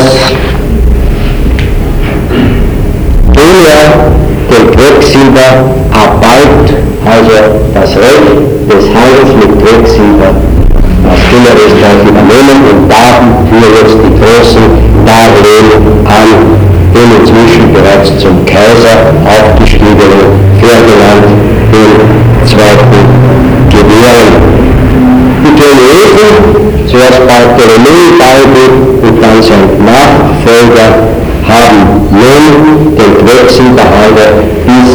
Genua den Quecksilber erballt, also das Recht des Handels mit Quecksilber aus Innerösterreich übernehmen, und dafür jetzt die großen Darlehen an den inzwischen bereits zum Kaiser aufgestiegenen Ferdinand II. gewähren. Die Genuesen, zuerst Bartholomew Balbi und dann sein Nachfolger, haben nun den Quecksilberhandel bis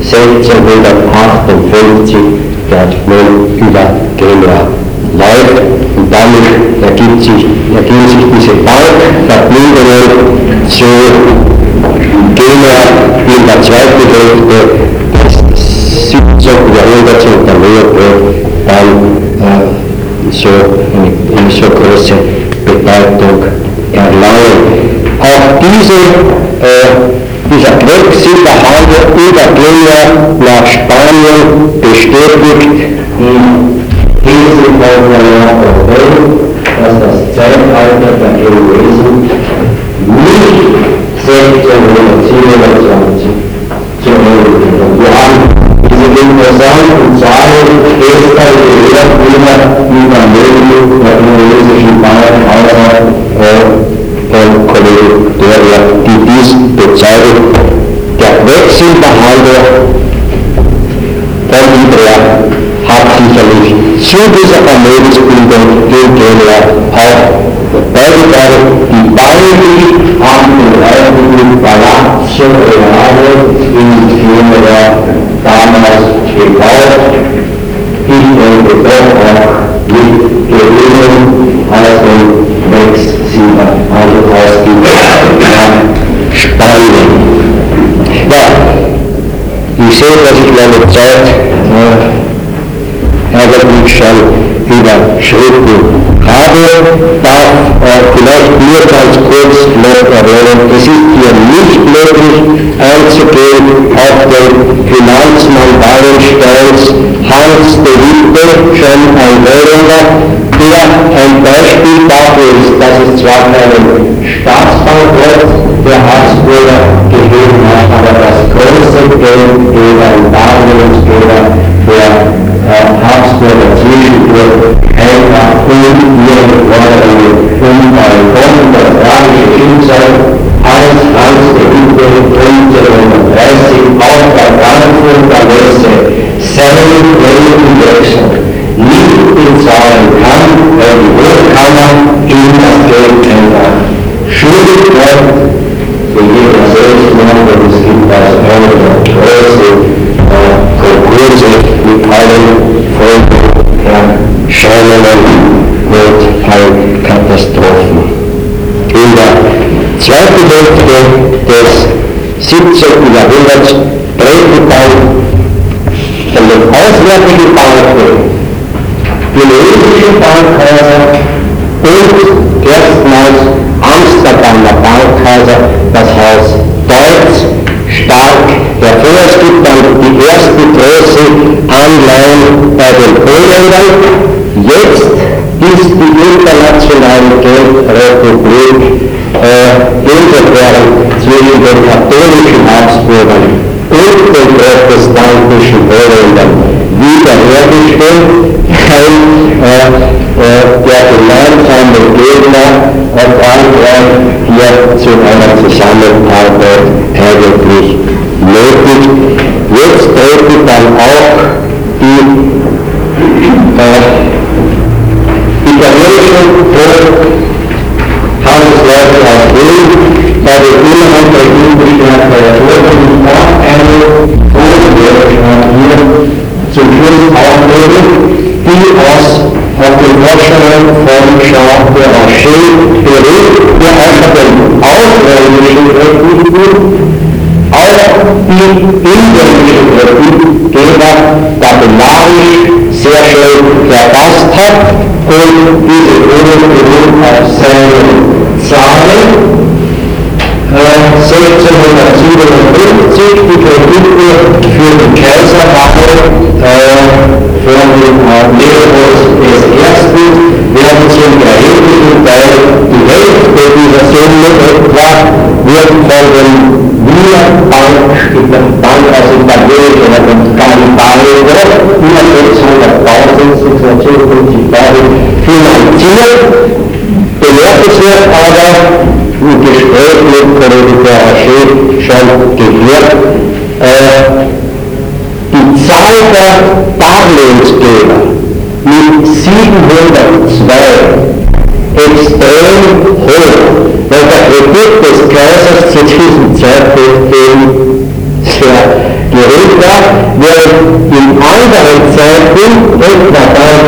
1658, der nun über Genua läuft, und damit ergeben sich diese Bankverbindungen zu Genua in der zweiten Hälfte des 17. Jahrhunderts, und der Leopold dann eine so große Bedeutung erlangen. Auch dieser Quecksilberhandel über Genua nach Spanien bestätigt die These von Herrn Orwell, dass das Zeitalter der Genuesen nicht 1627 zu Ende geht. Und wir haben diese interessanten Zahlen gestern gehört, über die Vermögen der genuesischen Bankhäuser von Kollege Dörr, die dies bezeugen. Der Quecksilberhandel von Ibrea hat sicherlich zu dieser Vermögensbildung in Genua auch beigetragen. Die Baldi haben den reichen Palazzo Reale in Genua damals gekauft. Ich denke doch auch mit Gewinnen als den Quecksilber, also aus Spanien. Ja, ich sehe, dass ich meine Zeit eigentlich schon überschritten habe, darf vielleicht nur ganz kurz noch erwähnen, es ist hier nicht möglich einzugehen auf den Finanzmann Wallensteins Hans de Witte, schon ein Holländer, der ein Beispiel dafür ist, dass es zwar keinen Staatsbankrott der Habsburger gegeben hat, aber das große Geldgeber und Darlehensgeber der Habsburger zwischendurch einfach ihre Forderungen umfallen konnten. Das tragische Schicksal als Hans de Witte 1530 auf der Frankfurter Messe seinen Weltenwechsel nicht bezahlen kann, weil die Hochkammer ihm das Geld einfach schuldig bleibt für jeder Selbstmord, und es gibt also eine große Konkurse mit allen Abfallkatastrophen. In der zweiten Hälfte des 17. Jahrhunderts treten dann von den auswärtigen Banken chinesische Bankhäuser und erstmals Amsterdamer Bankhäuser, das Haus Deutz, stark hervor. Es gibt dann die ersten großen Anleihen bei den Holländern. Jetzt ist die internationale Geldrepublik insofern zwischen den katholischen Habsburgern und den protestantischen Holländern wiederhergestellt, weil der gemeinsame Gegner Frankreich hier zu einer Zusammenarbeit eigentlich nötig. Jetzt treten dann auch die italienischen Handelsleute aus Wien bei den inneren Regierungsstärke hervorgehoben nach eine Großwirtschaft hier zum Schluss aufnehmen, die auf den Forschungen von Jean Béranger beruht, der außer den ausländischen Republiken auch die inländischen Republikgeber tabellarisch sehr schön verfasst hat und diese Gründe beruhen auf seinen Zahlen. 1657 die Kredite für die Kaiserwache von Leopold I. werden zum erheblichen Teil die Hälfte dieser Summe etwa wird von den Wiener Bank aus italienischer und Garibaldi über 600.000 finanziert. Bemerkenswert aber, im Gespräch mit Kollege Béranger schon gehört, die Zahl der Darlehensgeber mit 702 extrem hoch, weil der Kredit des Kaisers zu diesem Zeitpunkt eben sehr gering war, während in anderen Zeiten, etwa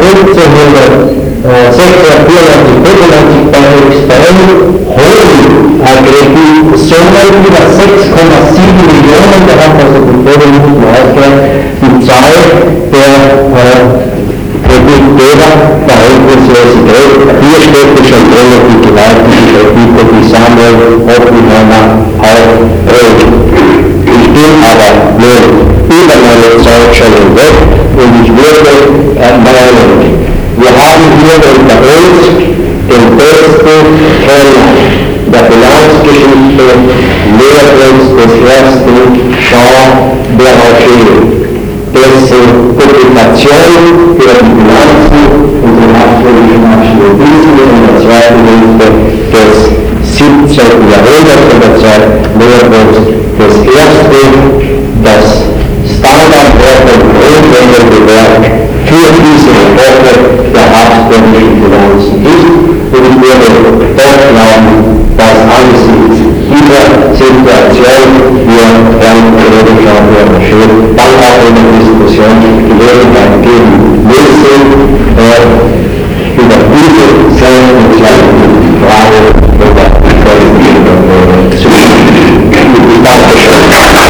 1694 bei extrem hohen Kreditsummen über 6,7 Millionen, da hat also die Bürgerlichen ausgehört, die Zahl der Kreditgeber verhältnismäßig hoch. Hier steht schon drin, die gewaltigen Kredite, die Samuel Oppenheimer aufbringt. Ich bin aber nur über meine Zeit schon hinweg und ich würde meinen, wir haben hier unter uns den besten Kenner der Finanzgeschichte, Lehrprinz des ersten Jean Béranger, dessen Publikation für die Finanzen und den absoluten Absolutismus in der zweiten Hälfte des 17. Jahrhunderts in der Zeit Leopolds des Ersten das Standardwerk und grundlegende Werk für diese Epoche der habsburgischen Finanzen ist. Und ich würde doch glauben, dass angesichts dieser Situation wir Herrn Kollege Jean Béranger dann auch in der Diskussion Gelegenheit geben müssen, über diese selbstentscheidende Frage oder zu sprechen. Dankeschön.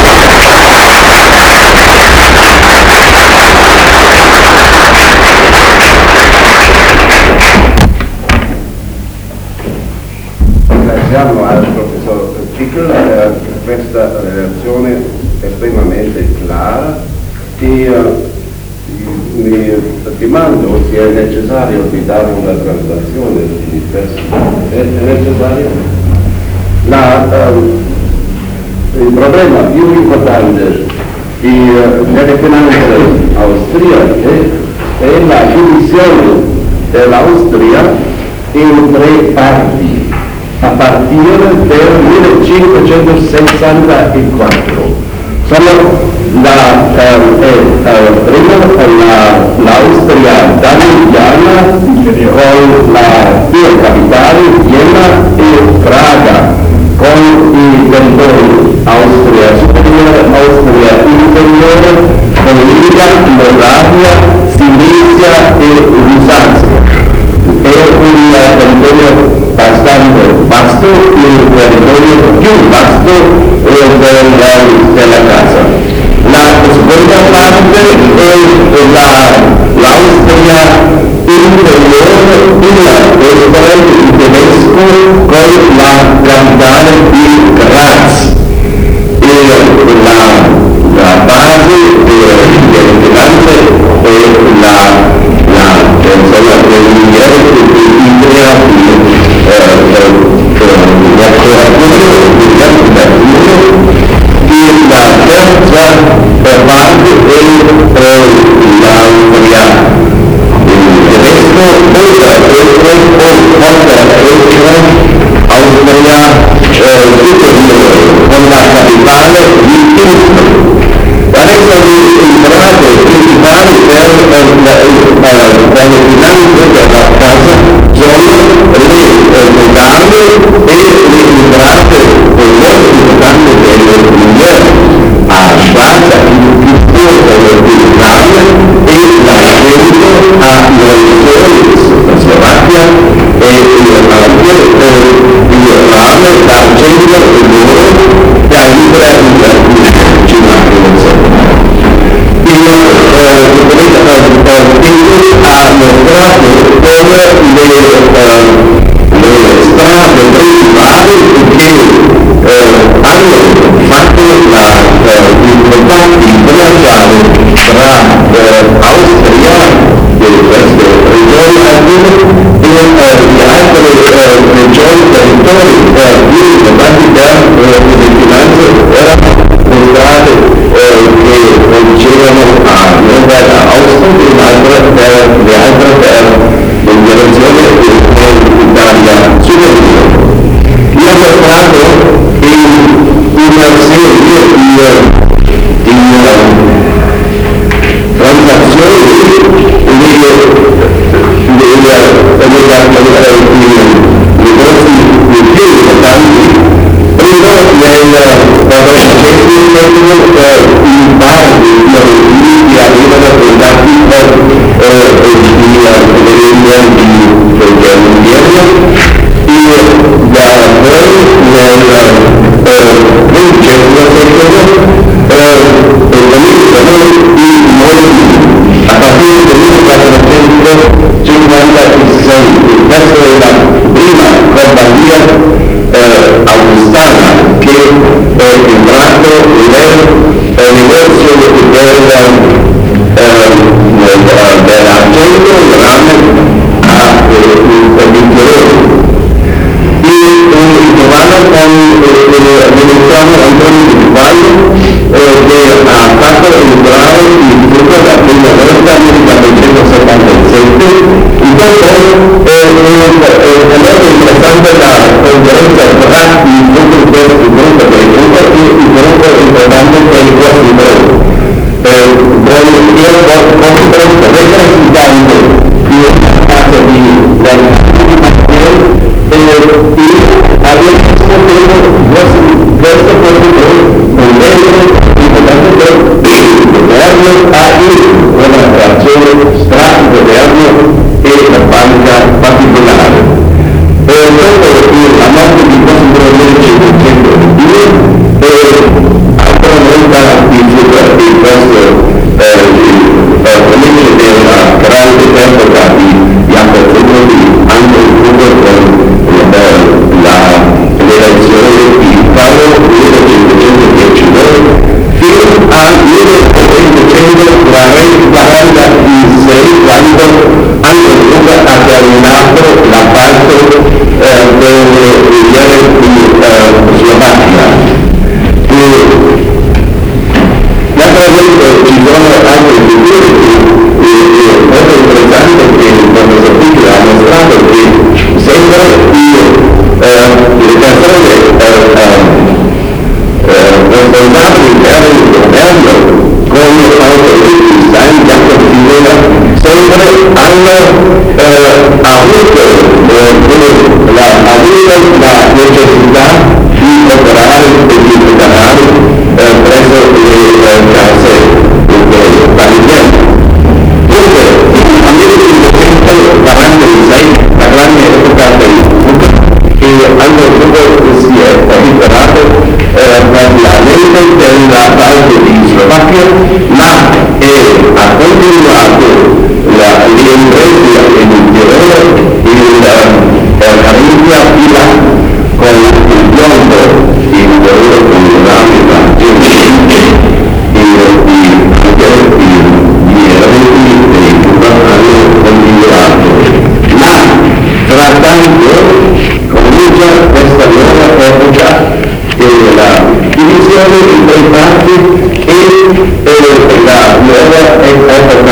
Ringraziamo al professor Pickel per questa relazione estremamente clara e mi domando se è necessario di dare una translazione di testo. È necessario? Il problema più importante delle finanze austriache è la divisione dell'Austria in tre parti a partire del 1564. Sono prima l'Austria danubiana con le due capitali Vienna e Praga, con i territori Austria superiore, Austria inferiore, con Liga, Moravia, Silesia e Lusansk. E il territorio più vasto della casa. La seconda parte è l'Austria interiore, il tedesco con la capitale di Graz. La base delle finanze è l'Unione Europea la terza parte è l'Austria. Il tedesco Austria superiore con la capitale di Innsbruck. Adesso vi imparate principali per le finanze della casa sono le locali e le entrate importanti dell'Unione a Sciazza, il corso dell'Italia e l'ascento a Neusolis, la Slovacchia e il rame d'argento e d'oro che aiuta ci manca ha mostrato come le strade principali che hanno fatto i contatti commerciali tra Austria e queste regioni alpine e le altre regioni territori più importanti per le finanze erano le strade che conducevano a Nord Austria e le altre per l'Unione Italia superiore. Io ho portato in una serie di transazioni negozi più importanti. Primo in base che arrivano contatti per a partire del 1456, questa è la prima compagnia augustana che è entrato nel negozio dell'argento, il rame a Vittorino. Il romano con il veneziano Antonio Di Pallo che ha fatto entrare il gruppo la prima volta nel 1977. Intanto è molto interessante la conferenza tra il gruppo del gruppo e il gruppo importante per il vostro gruppo. Representante di una casa di questo corridoio un membro importante del governo AI, una frazione Stato-governo e la banca particolare. Dopo la morte di questo nel 1902 altra volta di questo provincia della grande epoca di Jacopo di anche il con l'elezione di Paolo nel 1519 fino al 1946 quando anche Luca ha terminato la parte delle di Slovacchia. Naturalmente ci sono altre figure molto interessanti che quando si applica ha mostrato che sempre le persone responsabili per il governo come autorità in Jacopo Fidela sempre hanno avuto la necessità di operare e di operare presso le case parigene. Dunque, a 1946, la grande epoca del che hanno si è recuperato parzialmente della parte di Slovacchia, ma ha continuato l'impresa in Tirolo, in Carinthia, con il piombo in Tirolo, con i rami ma frattanto comincia questa nuova epoca della divisione in tre parti e la nuova epoca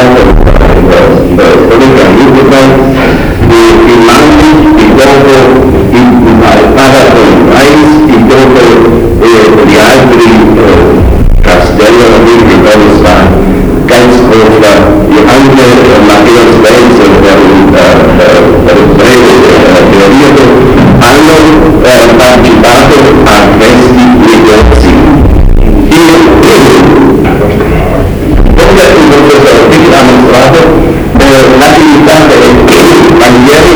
storica di Finlandia, di dopo il Paragon Reis, di dopo gli altri castelli di Goldstan, Geishofer, die anche Matthias Wenzel per il breve periodo hanno partecipato a questi negozi. Come il professor Pick ha mostrato, l'attività delle bandiere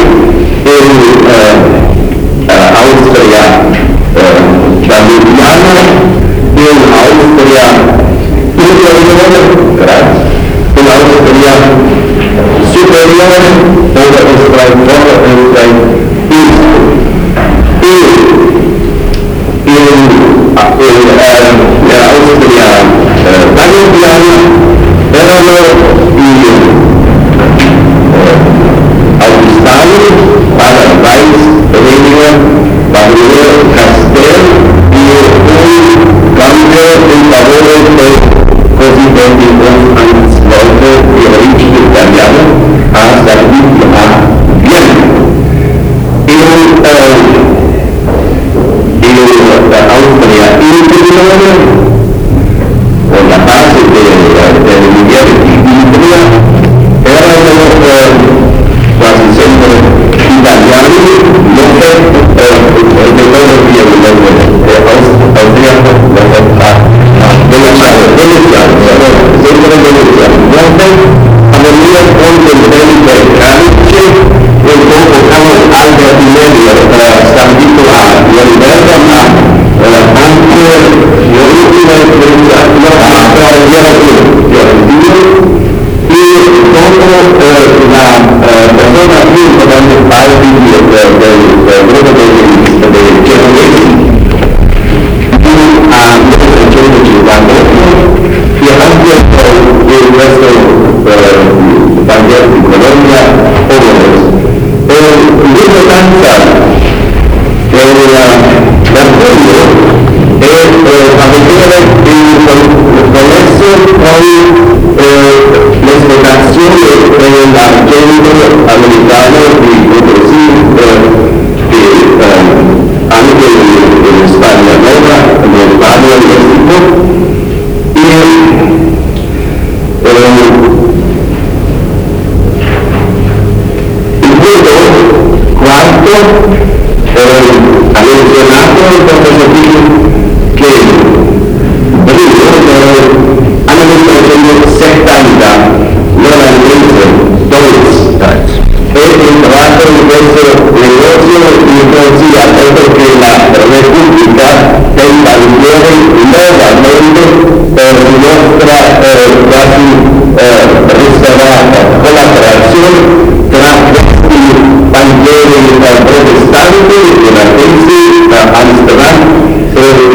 in Austria danubiana, in Austria inferiore, in Austria superiore, dove Österreich vorne Österreich ist. In Austria danubiana erano i Augustani, Pader Weiss, Renier, Barriere, Castel, die Gambe in favore del cosiddetto Leute, die ricchi italiani, a servizio a Vienna. Austria inferiore, con la base delle migliori di Istria, erano quasi sempre italiani, nonché le loro vie austriaco, veneziano, sempre veneziano, nonché avvenire con dei temi belgranici e dopo anche in medio stabilito a Noriberga, ma anche l'origine fiorentino e dopo la persona più importante parte del gruppo dei genovesi a 1958 che anche questo bandiera di Colombia l'importanza dell'orgoglio è avere connesso con l'esportazione dell'argento americano di Potosí che anche in Spagna Nuova, in Spagna, in Messico ha menzionato il professor Pico che hanno messo 70 neolandese Deutsch e entrato in questo negozio di corsia perché la Repubblica dei Bandieri nuovamente dimostra quasi riservata collaborazione tra questi bandieri protestanti irlandesi Amsterdam con il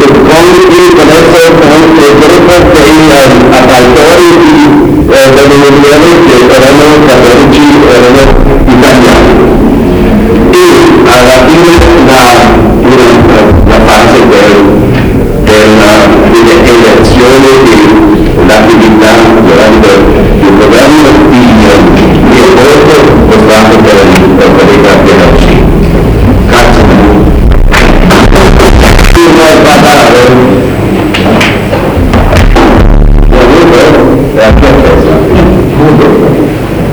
gruppo dei appaltatori delle milioni che erano cattolici, erano italiani e alla fine la fase dell'elezione dell'attività durante il governo di voto mostrato per il collega Pianocci. Grazie.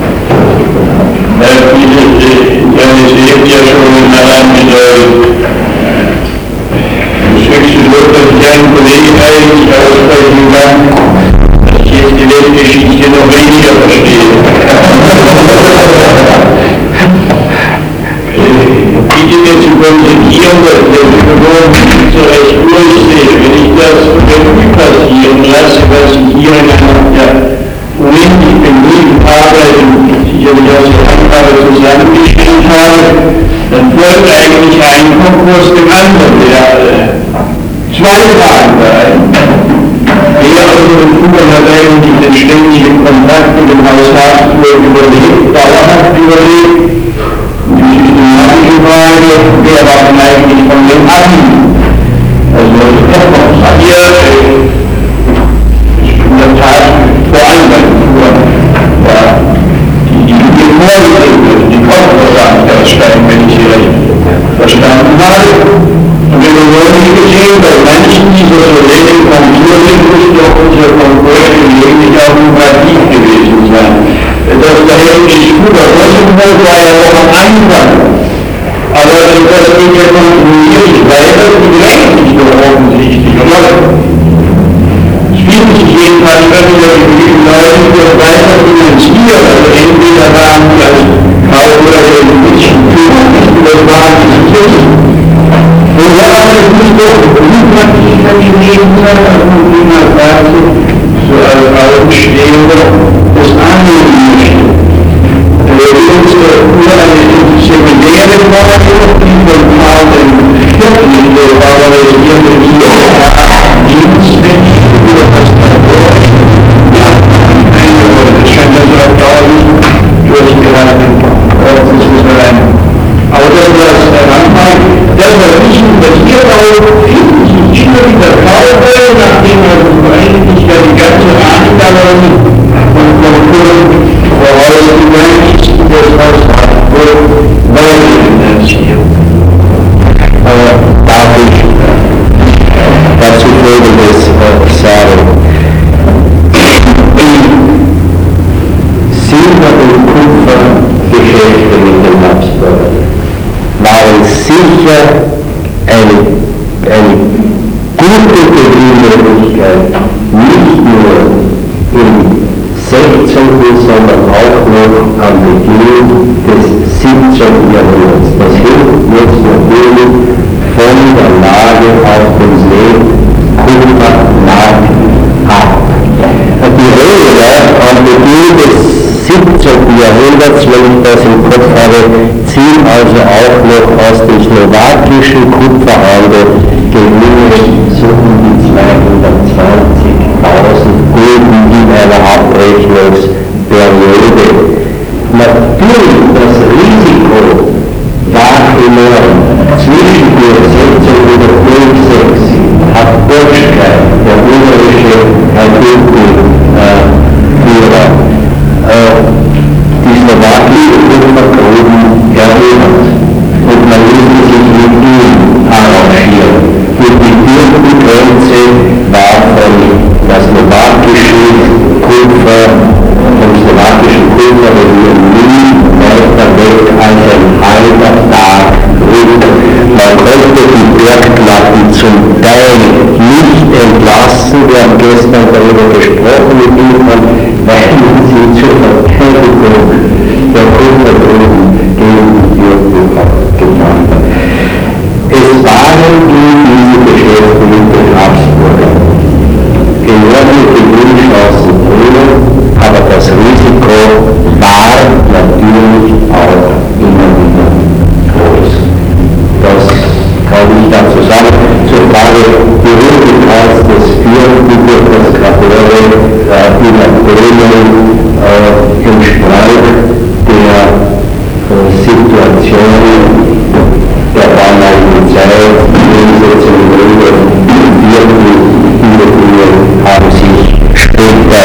Ja, ich sehe ja schon in meinem Dinge zu konzipieren, das so recht durchsehe. Wenn ich das Revue passieren lasse, was ich hier in einer unendlich bemüht habe, sicherlich aus der Angabe zusammengestellt habe, dann folgt eigentlich ein Konkurs dem anderen, der zweifarbig der also in Kuban hat eigentlich den ständigen Kontakt mit dem Haus Habsburg überlebt, dauerhaft überlebt. Die systematische Frage, wer war denn eigentlich von dem an? Also hier in der Tat vor allem bei Kuban war die Vorsitzende, die Kopfversammlungssteigen, wenn ich sie recht verstanden habe. Und wir haben nicht gesehen, bei manchen dieser Soletten Konturen müsste auch unser Konkurs gelegentlich auch lukrativ gewesen sein. Das Verhältnis Kuba-Kosovo war ja noch am Anfang. Aber das geht ja kontinuierlich weiter, die gleichen sich doch offensichtlich, oder? Es finden sich jedenfalls immer wieder genügend Leute, die das weiter finanzieren. Also entweder waren die als Kauf oder ein bisschen Führung, das waren die Kirchen. Und ja, das ist doch niemand, die kann die Lebenszeit auf dem Thema Klasse so als Augenstehender das annehmen möchte. Unsere eine sekundäre Forschung, die von Karl IV. Favorisiert in Dienstmensch über das Labor, ja, das scheint das auch dauernd durchgehalten. Das ist ein aber das war der Anfang, das war nicht passiert, aber finden sich immer wieder Kaufe, nachdem eigentlich ja die ganze Angabe von Kultur vorausgegangen ist, das Haus Habsburg neu finanziert. Aber darf ich dazu Folgendes sagen. Silber- und Kupfergeschäfte mit den Habsburgern waren sicher eine gute Gewinnmöglichkeit, nicht nur im 16., sondern auch noch am Beginn des 17. Jahrhunderts. Das hängt jetzt natürlich von der Lage auf dem See-Kupfermarkt ab. Die Rede am Beginn des 17. Jahrhunderts, wenn ich das im Kopf habe, ziehen also auch noch aus dem slowakischen Kupferhandel Gewinne so um die 220.000 Gulden in einer Abrechnungsperiode. Natürlich, das Risiko war enorm. Zwischen 1606 hat Burschkeit, der ungarische Führer, die slowakische Kupfergruben erobert und man musste sich mit ihm arrangieren. Und die Grenze war von der slowakischen Kupfer, vom slowakischen Kupferregion nie weiter weg als ein halber Tag runter. Man konnte die Bergplatten zum Teil nicht entlassen. Wir haben gestern darüber gesprochen mit Ihnen, weil man sie zur Verteidigung der Kupfergruben gegen die Türken getan hat. Es waren diese Geschäfte mit den Habsburgern enorme Gewinnchancen drin, aber das Risiko war natürlich auch immer wieder groß. Das kann ich dazu sagen. Zur Frage Berühmtheit des Führenden durch das Kapelle in Bremen im Streik der Situation der damaligen Zeit, die Umsetzung haben sich später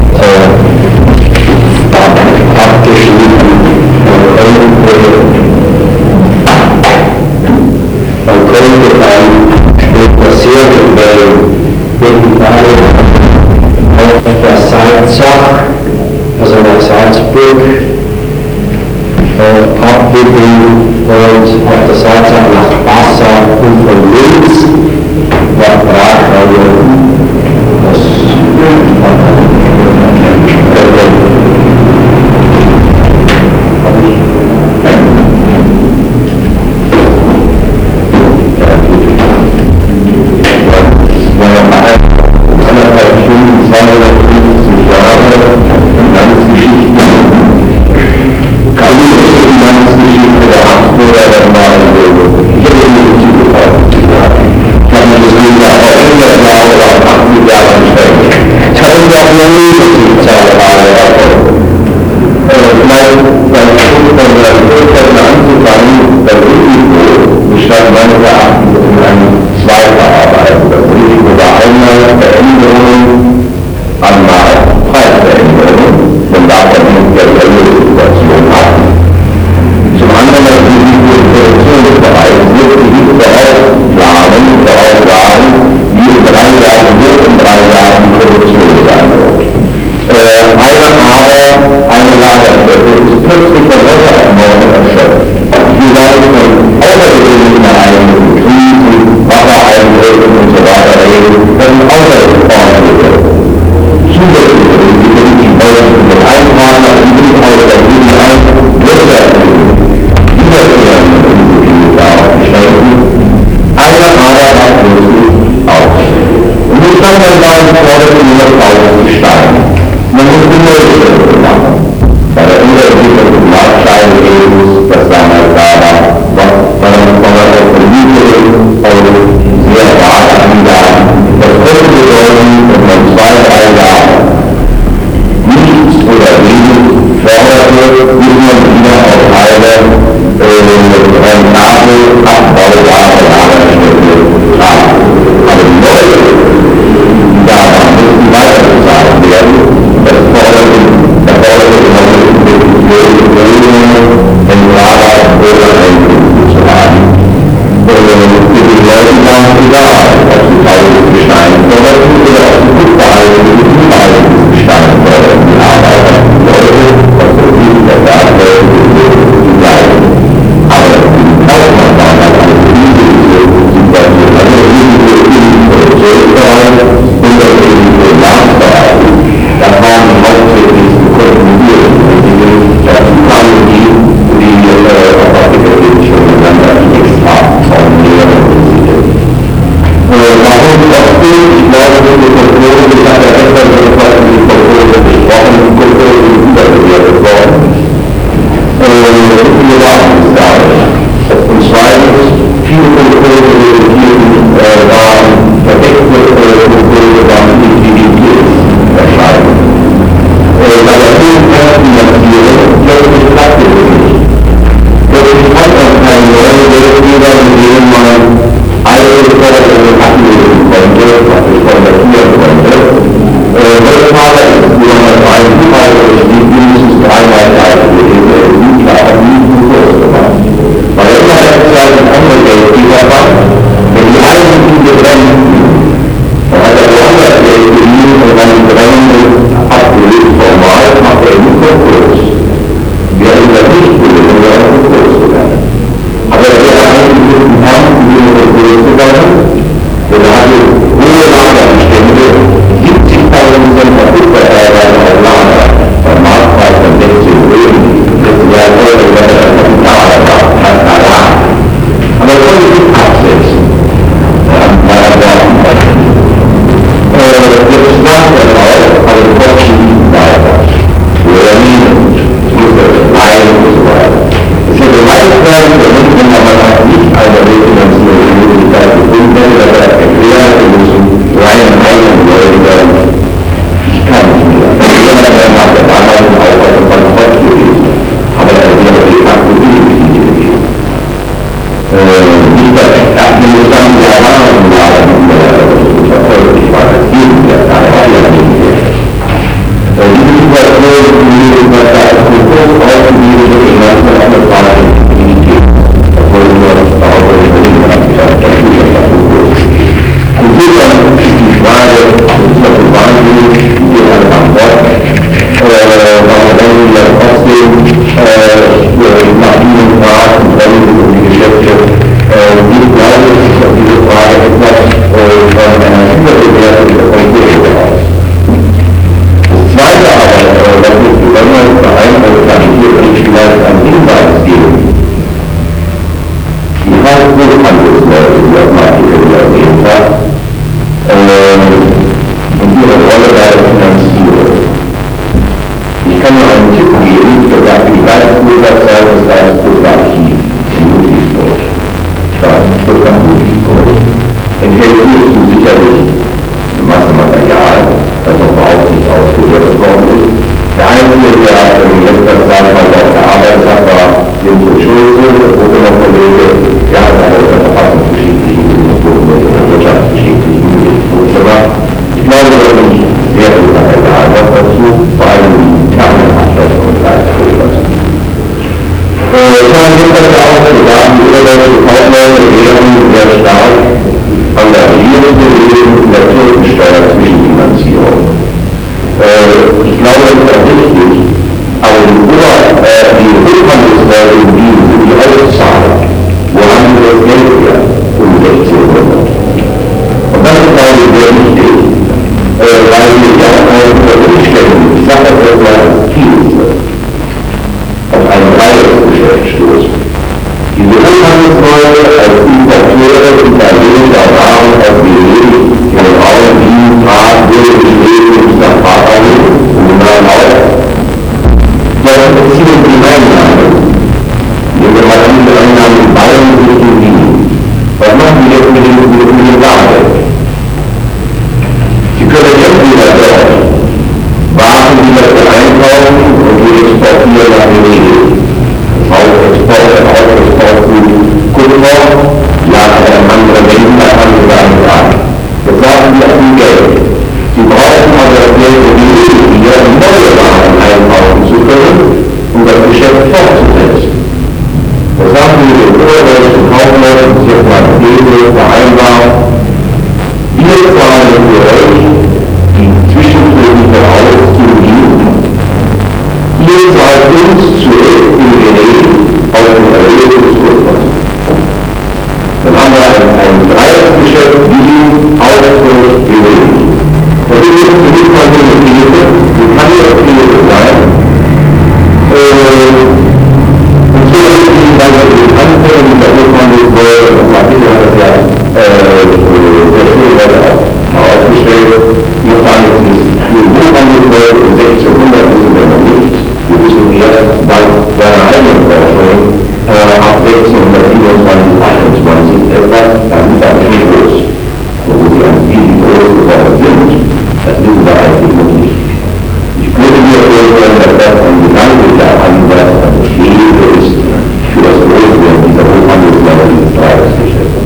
abgeschnitten man konnte dann später sehr schnell irgendwann auf der Salzach, also nach Salzburg, abwickeln und auf der Salzach nach Passau und von Linz nach Prag. Das rentabel abbaubare Lagerstätte tragen. Aber die Leute, die da waren, müssen weiterbezahlt werden. Das forderte immer Wohnungen, in Lager oder Einkünfte zu haben. Für die Leute war es egal, ob sie tausend Gestein förderten oder ob sie gut behalten Gestein förderten. Die Arbeiter, die Leute, was so viel der Bergleute, die bleiben. Aber die Kaufmann waren halt alle riesige, die wollten alle riesige Produktionsbereich und das riesige Jahresbereich. Da waren die hauptsächlichen Kunden hier, dazu kamen die auf Artikel schon miteinander extra von mehreren besiedelt. Warum trotzdem? Ich glaube, diese Kultur, ich habe ja gestern schon etwas über die Kultur besprochen, die Kultur ist überbewertet worden. Viele waren es gar nicht. Und zweitens, viele Kulturen, die waren verdeckte Kulturen, waren Intelligenzerscheinungen. Bei der Finanzierung plötzlich klappt es nicht. Plötzlich hat man keine neuen Geldgeber, mit denen man alte Forderungen ablösen konnte, was ich konvertieren konnte. Heutzutage ist es nur noch ein Buchhalter, die mindestens 3 Jahre gewesen, der ist nie klar, nie zu kurz gemacht. Weil immer Zeit ein anderer Geldgeber war, wenn die Eigentümer brennen, dann hat er woanders Geld geliehen und dann die brennende abgelöst formal, macht er nur Konkurs. Wäre das nicht gelungen, wäre er Konkurs gegangen. Aber er wäre eigentlich mit dem Herrn Konkurs gegangen, denn er hatte hohe Lagerbestände, 70.000 sind verfügbar auf Lager, beim Marktpreis von 16 Ölen. Das wäre heute, wenn er das Kapital war, fast allein. Aber er konnte sich absetzen. Weil er war jetzt nach der Wahl, also Kosten weiter. Oder niemand. Leihen und so weiter. Es hätte leicht werden können, wenn man aber nicht eine Refinanzierungsmöglichkeit gefunden hätte, dass er erklären müssen, rein Leute werden, ich kann nicht mehr. Er nach der damaligen Aufwand bankrott gewesen. Aber er wäre de facto unglücklich gewesen. Nicht, dass er nur dann der Wahrheit verfolglich war, als Gegenwert, da war ja nicht mehr. Diese Situation, die man da als Konkurs ausgegeben wird, in ganz andere Frage Liquidität. Obwohl nur darauf überlegen hat, gesagt, der Schüler der Konkurs. Und hier dann ist die Frage, das ist doch so wahnsinnig, die geht alle an Bord. Warum wollen wir dann trotzdem nach diesem Rat und die Geschäfte nicht glaube, ist auf diese Frage etwas von einer Überbewertung der Konkurse heraus. Das Zweite aber, was mich besonders beeindruckt, kann ich hier vielleicht einen Hinweis geben. Die Hauptbuchhandelsleute, die auf Artikel erwähnt hat, und ihre Rolle bei der Finanzierung. Ich kann nur einen Tipp geben für die Reichsbürgerzeit des Reichsbürgerarchiv in Ludwigsburg. Straßenstück am Ludwigsburg. Enthält hierzu sicherlich eine Masse Material, das noch überhaupt nicht ausgewertet worden ist. Der Einzige, der in letzter Zeit mal dort gearbeitet hat, war Jens Schulze, der Kollege, der hat eine verfassungsgeschichtlichen Gesichtspunkte oder wirtschaftsgeschichtlichen Gesichtspunkte gemacht. Ich glaube, das ist nicht sehr viel Material noch dazu, vor allem die Kernabschlüsse und Leistungsgröße. Ich habe jetzt auch gesagt, die überdeutsche Kaufleute wären sehr stark engagiert gewesen in der Kirchensteuer-Zwischenfinanzierung. Ich glaube, das ist auch richtig, aber die Hochhandelsleute in Wien sind die Auszahler. Wo haben sie das Geld her? Um 1600. Und das ist, glaube ich, sehr wichtig, weil wir ja auch Umständen, ich sage das jetzt mal als Zielste, auf ein Dreiecksgeschäft stoßen. Diese Hochhandelsleute als Importeure und Dann haben wir ein Dreiecksgeschäft, Wien, Augsburg, Berlin. Das ist jetzt für mich mal so eine These, die kann ja auch These sein. Und so ist die dann die Anfänge, da muss man das wohl, und Martin hat das ja sehr schön aufgestellt, muss man jetzt nicht viel hoch angestellt, und 1600 wissen wir noch nicht. Wir wissen erst bei seiner eigenen Forschung ab 1627, 28 etwas, dann ist das schon groß. Wo sie an wie groß geworden sind, das wissen wir eigentlich noch nicht. Ich könnte mir vorstellen, dass das ein Gedanke daran, was das Schwierige ist für das Großwerden dieser Hochhandelsländer dieses Dreiecksgeschäfte.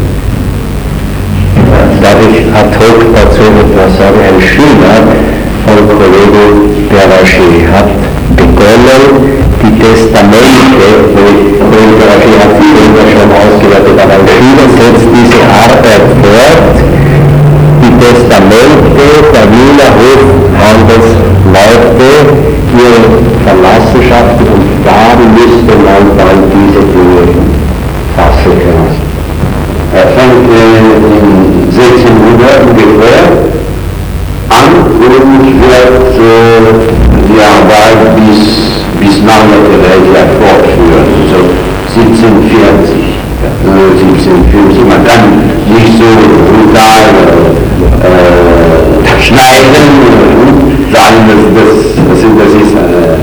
Darf ich ad hoc dazu etwas sagen? Ein Schüler von Kollege Beraschee hat begonnen, die Testamente, wo Kollege Beraschee hat die Bilder schon ausgewertet, aber ein Schüler setzt diese Arbeit fort, die Testamente der Wiener Hofhandelsleute, ihre Verlassenschaften, und da müsste man dann diese Dinge fassen können. Er fängt in 1600 ungefähr an und wird die Arbeit bis nach der Welt fortführen, also 1740. 1740, man kann nicht so brutal schneiden, sagen, das ist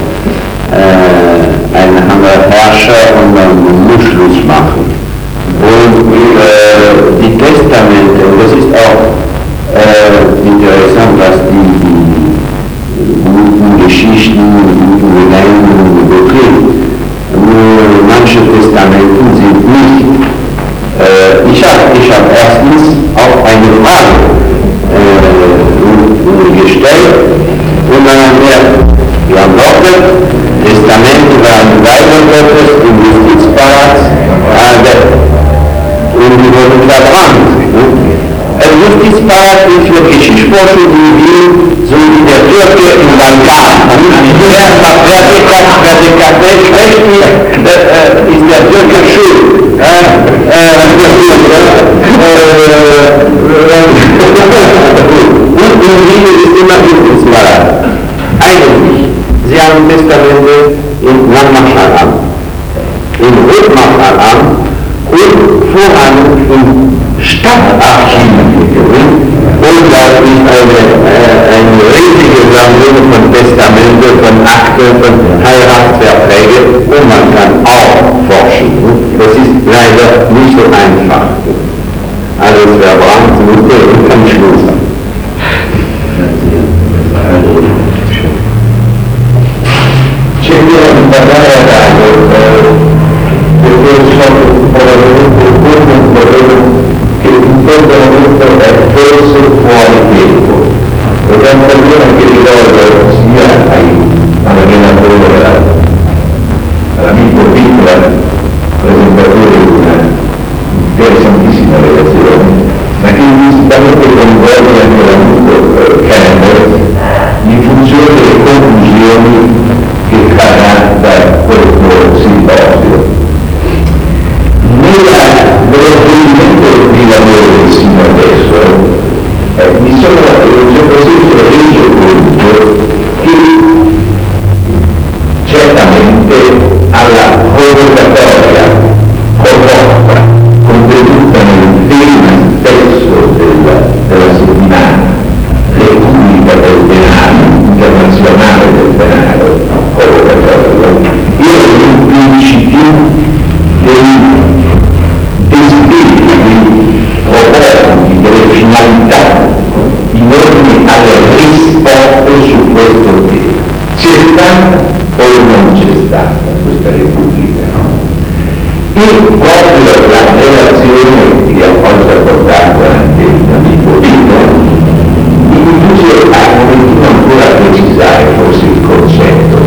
ein anderer Herrscher und man muss Schluss machen. Und die Testamente, und das ist auch interessant, was die guten Geschichten, guten Legenden betrifft. Manche Testamenten sind nicht. Ich hab erstens auch eine Frage gestellt und dann haben wir geantwortet, Testamente waren Weiber Gottes im Justizpalast, und die wurden verbrannt. Ein Justizpalast ist für Geschichtsforschung in Wien, so wie der Türke in Lankan. Wer die Kaffee schlecht ist der Türke schuld. Und in Wien ist immer Justizpalast. Eigentlich, sie haben Testamente in Landmarschall in Rotmarschall und vorrangig im Stadtarchiv gewinnt. Und da ist eine riesige Sammlung von Testamente, von Akten, von Heiratsverträgen, und man kann auch forschen. Das ist leider nicht so einfach. Alles verbrannt und kann Schluss sein. C'è qui da parlare a caso, perché sono probabilmente che intendono questo è forse fuori tempo. Ed è un problema che ricordo sia all'allenatore, all'amico Wittler, presentatore di una interessantissima relazione, ma che implicitamente coinvolge anche l'amico Campbell in funzione delle conclusioni che trarrà da questo simposio. Nello svolgimento di lavoro sino adesso mi sono in un certo senso reso conto che certamente alla provocatoria proposta contenuta nel tema stesso della settimana, Repubblica del denaro, internazionale del denaro, provocatorio, io ho un principio dei desideri, dei propositi, delle finalità in ordine alle risposte su questo tema. C'è stata o non c'è stata questa Repubblica? E proprio la relazione che ha oggi portato anche l'amico Vito mi induce a un momentino ancora a precisare forse il concetto.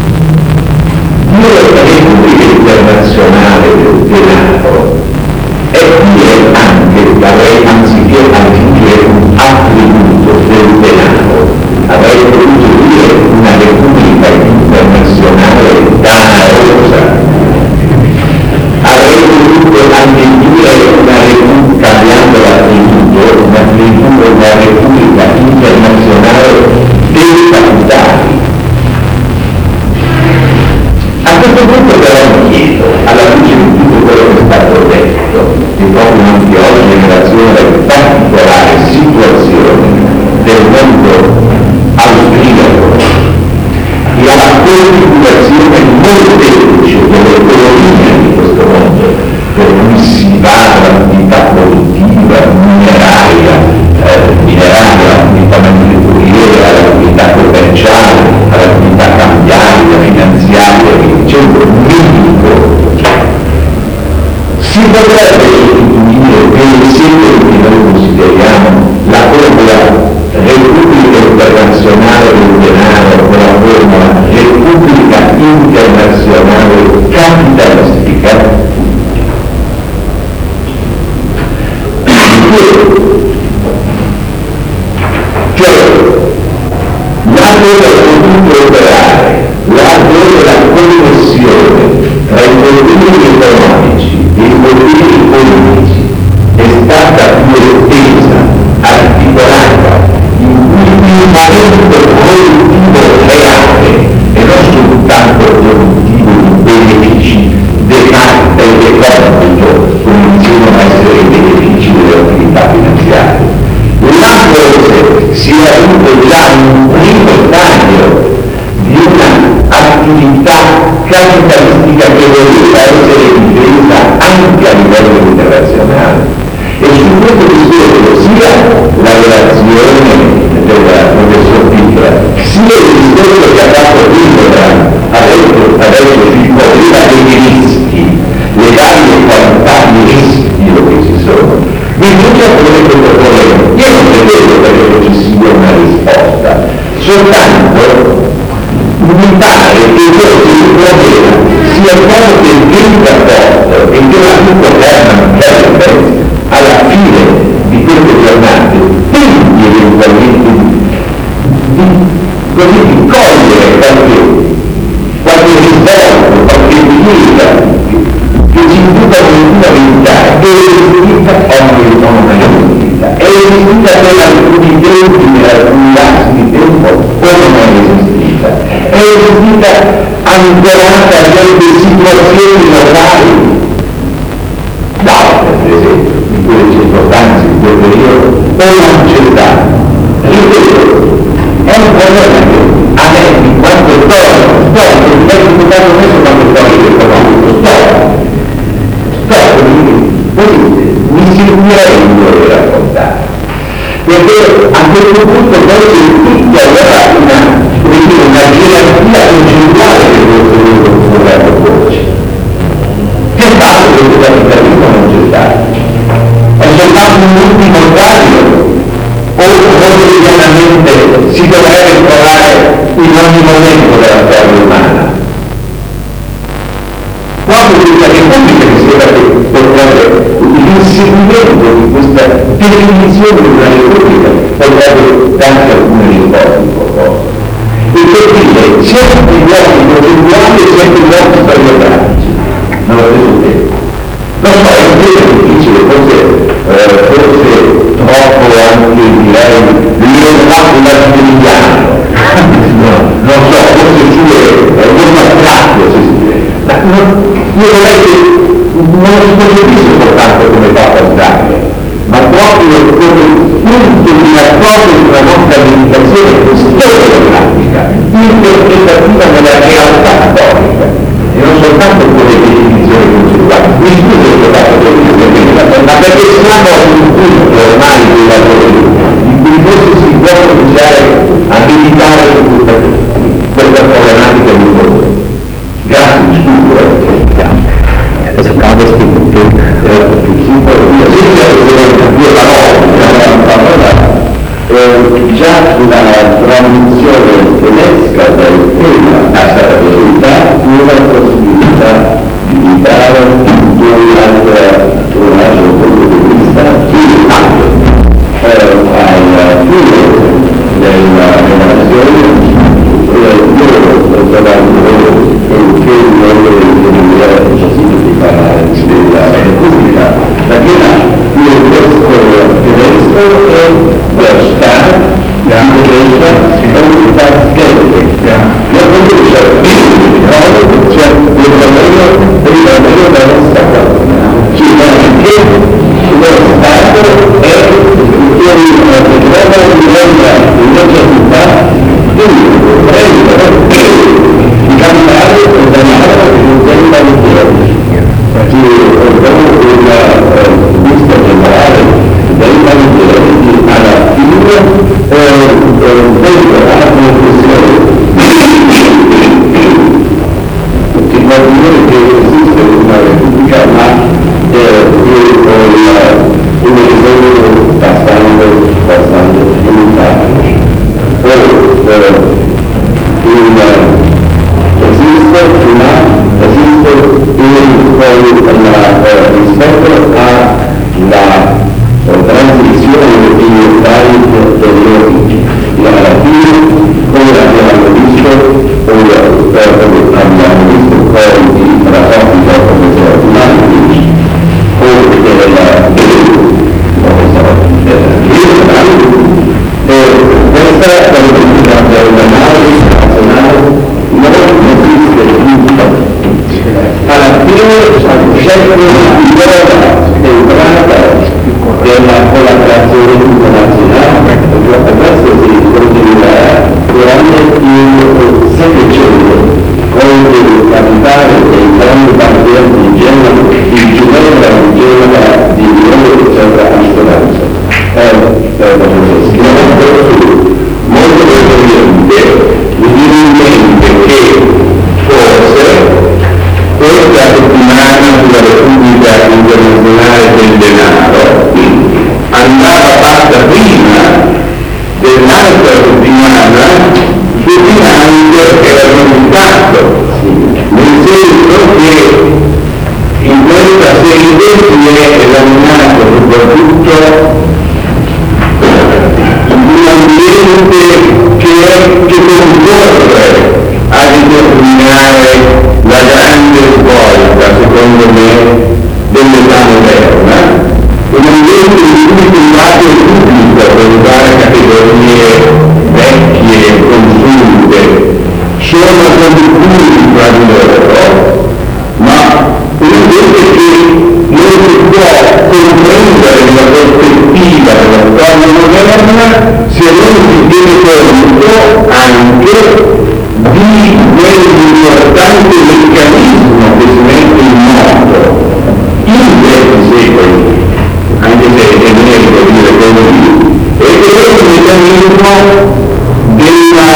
Dire Repubblica internazionale del denaro è dire anche, anziché aggiungere un attributo del denaro, avrei potuto dire una Repubblica internazionale danarosa, avrei potuto anche dire una Repubblica proprio anche oggi in relazione alla particolare situazione del mondo austriaco e alla configurazione molteplice dell'economia di questo mondo, per cui si va dall'attività produttiva, mineraria, all'attività manifatturiera, all'attività commerciale, all'attività cambiaria, finanziaria, dicendo medico, si potrebbe sostituire per il secolo che noi consideriamo la formula Repubblica Internazionale del Denaro con la formula Repubblica Internazionale Capitalistica? Cioè, laddove ha potuto operare, laddove la connessione tra i poteri economici e i poteri politici è stata più estesa, articolata, in cui il momento produttivo reale e non soltanto produttivo di benefici decarte e compito, come dicevano essere i benefici delle attività finanziarie. Là forse si è avuto già un primo stadio di un'attività capitalistica che voleva essere difesa anche a livello internazionale. E su questo discorso sia la relazione del professor Piccola, sia il discorso che ha fatto Piccola adesso si poteva dei rischi, le varie qualità di rischio che ci sono. Bisogna porre questo problema. Io non credo che non ci sia una risposta, soltanto mi pare che questo problema sia proprio che il rapporto e che la governo alla fine di queste giornate tenti eventualmente così di cogliere qualche risvolto, qualche guida che ci induca una verità che è esistita ogni vita, è esistita per alcuni tempi, per alcuni lassi di tempo, o non è esistita, è esistita ancorata a delle situazioni locali, d'altre per esempio, in quelle circostanze, in quel periodo, o non c'è stato. Ripeto, è un problema che a me, in quanto storico, mi è imputato messo quando storico economico, mi sentirei di voler raccontare, perché a questo punto poi c'è tutto allora una gerarchia concettuale che questo governo porci. Che fatto che il capitalismo non c'è stato? È soltanto un ultimo stadio o quotidianamente si dovrebbe trovare in ogni momento della storia umana? Proprio questa repubblica mi sembra che potrebbe, l'inseguimento di questa definizione di una repubblica potrebbe darci alcune risposte importanti. E per dire, sempre i luoghi concettuali e sempre i luoghi storiografici, non lo stesso tempo. Non so, è un tema difficile, forse troppo anche direi l'Europa latinoamericano, non so, forse più molto astratto se si vede. Io vorrei che non si concepisse soltanto come fatto astratto, ma proprio come punto di raccordo sulla nostra meditazione storiografica, interpretativa della realtà storica, e non soltanto con le definizioni concettuali. Mi scuso il fatto che ma perché siamo ad un punto ormai dei lavori in cui forse si può cominciare a meditare su questa problematica di fondo. Grazie, mi scuso. Also gab es due parole, già la traduzione tedesca del tema è stata risulta una possibilità di evitare un altro punto di vista al fine della relazione io sto trovando che il possibile di parlare della Repubblica perché il testo tedesco è der Staat, die Gesellschaft, die Unitatsgeltung. La Gesellschaft, die Vermögen der Stadt. Ci sono anche diventa in nostra città prendere di cambiare o danare un tema di piedi, perché abbiamo una vista generale dei valori alla fine della conclusione che vuol dire che esiste una repubblica ma un esempio bastante limitato. Rispetto alla transizione dei vari periodi alla fine, come abbiamo visto poi di rapporti tra professore Umani o questa politica dell'analisi nazionale non esiste più. Alla fine scelgono l'idea entrata della collaborazione internazionale, attraverso si continuerà durante il Settecento con il capitale dei grandi partiti di Ginevra, di Lione, eccetera, Amsterdam. Molto brevemente mi viene in mente che forse questa settimana sulla Repubblica Internazionale del Denaro andava fatta prima dell'altra settimana su finanze che era risultato, nel senso che in questa sede si è esaminato soprattutto un ambiente che concorre a determinare la grande svolta, secondo me, dell'età moderna, un ambiente in cui il privato e pubblico, per usare categorie vecchie e consunte, sono conductivi tra di loro, ma un ambiente che non si può comprendere nella prospettiva della storia moderna se non si tiene conto anche di quell'importante meccanismo che si mette in moto in questi secoli, anche se è generico dire così, e che è il meccanismo di una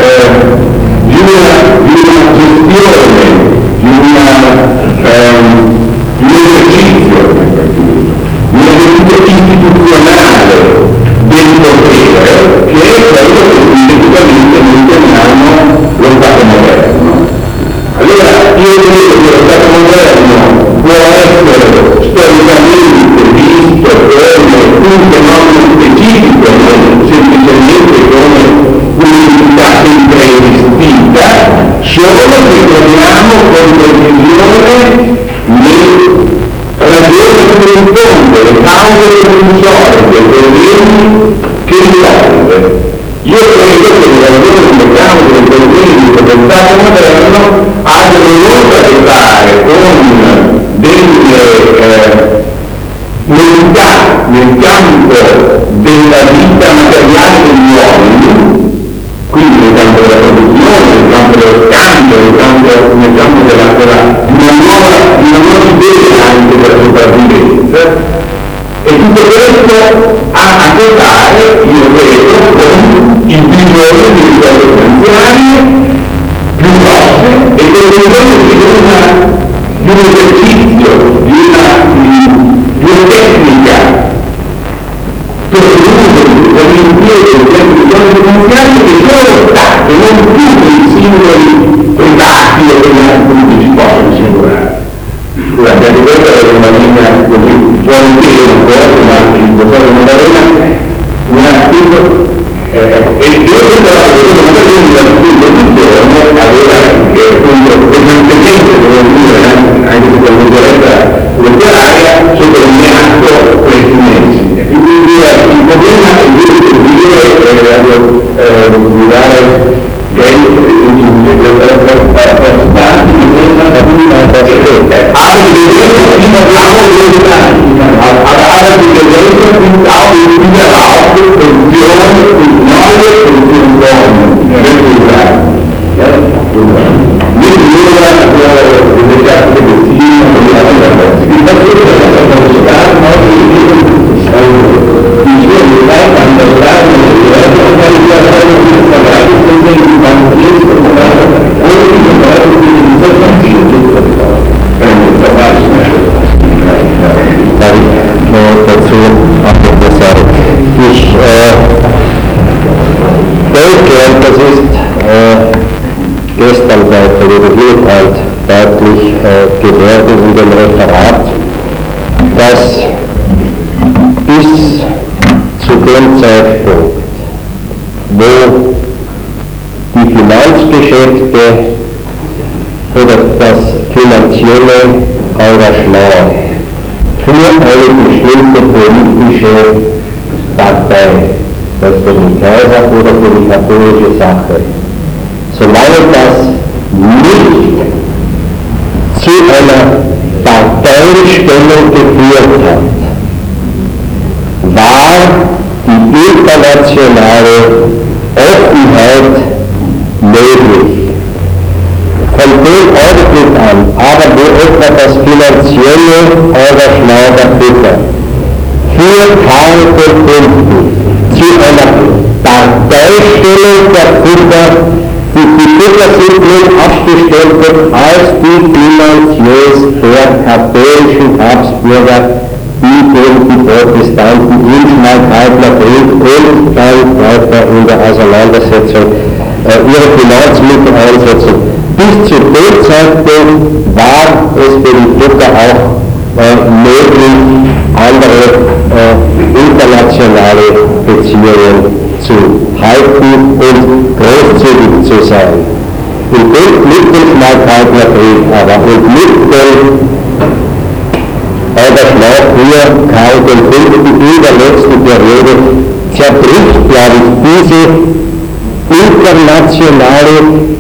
gestione, di un esercizio istituzionale del potere, che è quello che scientificamente noi chiamiamo lo Stato moderno. Allora io credo che lo Stato moderno può essere storicamente visto come un fenomeno specifico, non semplicemente come un'unità sempre esistita, solo se torniamo con precisione le ragioni che risponde, le cause che risolve, i problemi che risolve. Io credo che le ragioni che cause dei problemi dello Stato moderno abbiano molto a che fare con delle novità nel campo della vita materiale degli uomini, quindi nel campo della produzione, nel campo dello scambio, nel campo della una nuova idea anche della sopravvivenza, e tutto questo ha a che fare, io credo, con il bisogno di risorse finanziarie più grosse e con il bisogno di un esercizio, di una tecnica per l'uso dell'impiego di risorse finanziarie che sono lo Stato, non più i singoli privati o degli altri pubblici possono assicurare. Scusate, anche questa è una linea così fuori tema un po', ma il professore Maddalena un attimo e io pensavo che una persona dal punto di vista aveva appunto pesantemente, devo dire, anche se per virgoletta letteraria, sottolineato questi mesi. Quindi il problema è di dire di dare neue Funktionsformen mitzusagen. Nicht nur gesellschaftliche Beziehungen und die anderen. Die Schwierigkeit an der Frage, dazu auch etwas sagen. Ich denke, und das ist gestern bei Kollege Hildebrand deutlich geworden in dem Referat, dass bis zu dem Zeitpunkt, wo die Finanzgeschäfte oder das finanzielle Engagement für eine bestimmte politische Partei, das für den Kaiser oder für die katholische Sache, solange das nicht zu einer Parteienstellung geführt hat, war die internationale Offenheit möglich. Von dem Augenblick an, aber wo etwa das finanzielle Engagement der Brüder für Karl V. zu einer Parteistellung der Brüder, die Brüder sind nun abgestellt als die Finanziers der katholischen Habsburger, die gegen die Protestanten im Schmalkaldner Krieg und dann weiter in der Auseinandersetzung ihre Finanzmittel einsetzen. Bis zu dem Zeitpunkt war es für die Brüder auch möglich, andere internationale Beziehungen zu halten und großzügig zu sein. Und mit dem Schmalkaldner Krieg aber und mit dem Engagement für Karl V. in der letzten Periode zerbricht, glaube ich, diese internationale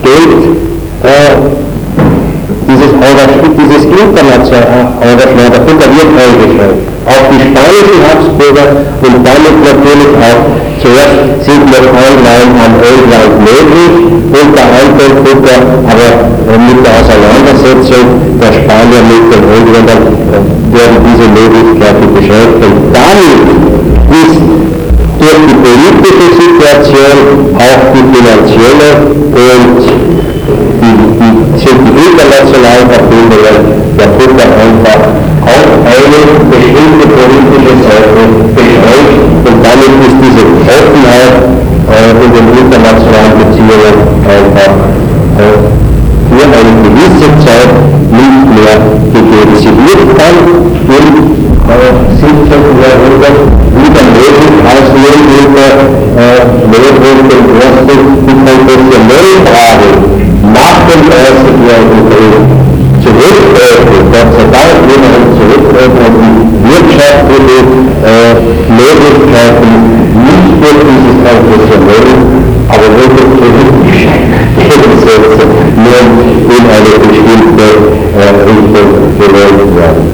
dieses internationale Engagement der Brüder wird eingeschränkt. Auch die spanischen Habsburger und damit natürlich auch zuerst sind noch Anleihen an England möglich und der andere Brüder, aber mit der Auseinandersetzung der Spanier mit den Engländern werden diese Möglichkeiten beschränkt. Und damit ist durch die politische Situation auch die finanzielle und sind die internationalen Verbindungen der Brüder einfach auf eine bestimmte politische Seite beschränkt und damit ist diese Offenheit in den internationalen Beziehungen einfach für eine gewisse Zeit nicht mehr gegeben. Sie wird dann im 17. Jahrhundert wieder möglich als Lehrhilfe den ersten die konfessionellen Fragen nach dem 30-jährigen Krieg zurücköffnen, Gott sei Dank wieder zurücköffnen und die wirtschaftlichen Möglichkeiten nicht durch dieses konfessionelle, aber wirklich politische Gegensätze nur in eine bestimmte Richtung gewählt werden.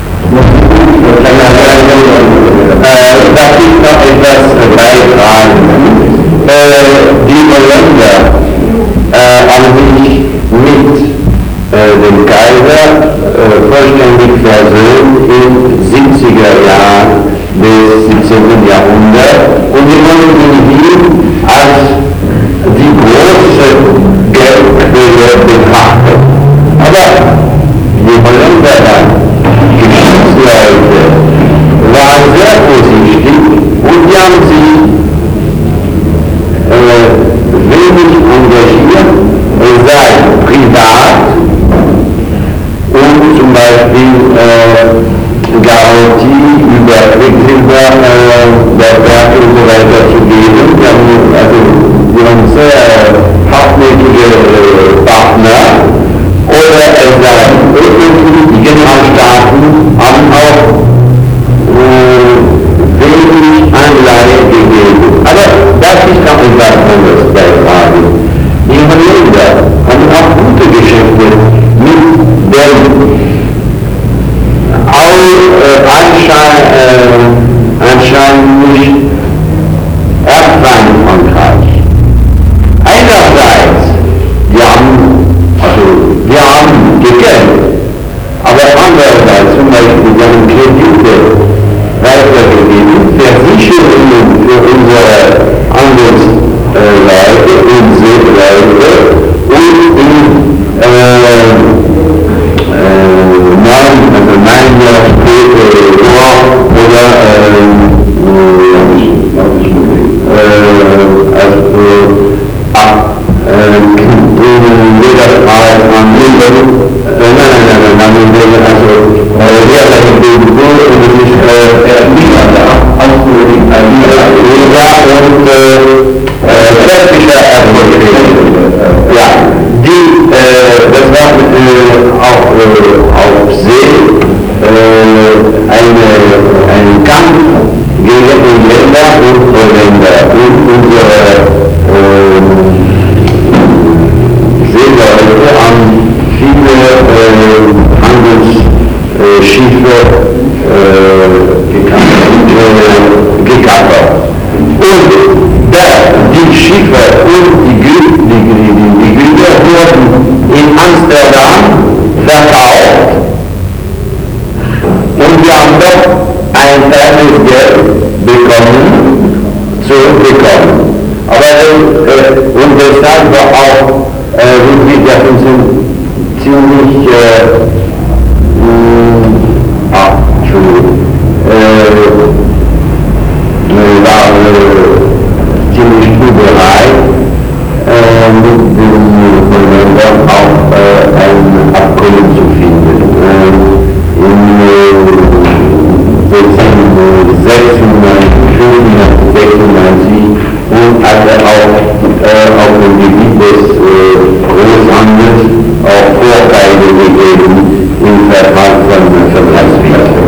Darf ich noch etwas beitragen? Die Holländer haben sich mit dem Kaiser vollständig versöhnt in 70er Jahren des 17. Jahrhunderts und sie wollen ihn hier als die große Geldquelle betrachten. Aber die Holländer dann, Geschichtsleute, waren sehr vorsichtig und die haben sich wenig engagiert, sei privat und zum Beispiel Garantie über Quicksilber der Werke und so weiter zu geben. Wir haben sehr hartnäckige Partner oder es sei die Generalstaaten haben auch wenig Anleihen gegeben. Aber das ist auch etwas anderes bei Fragen. Die Holländer haben auch gute Geschäfte mit dem anscheinend nicht gekappert. Und die Schiffe und die Güter wurden in Amsterdam verkauft und wir haben doch ein fertiges Geld zurückbekommen. Aber und deshalb war auch Ludwig Jefferson ziemlich ziemlich gut bereit, mit den Holländern auch ein Abkommen zu finden. In 1996 und hat er auch auf dem Gebiet des Großhandels auch Vorteile gegeben im Vertrag von Vertragswertung.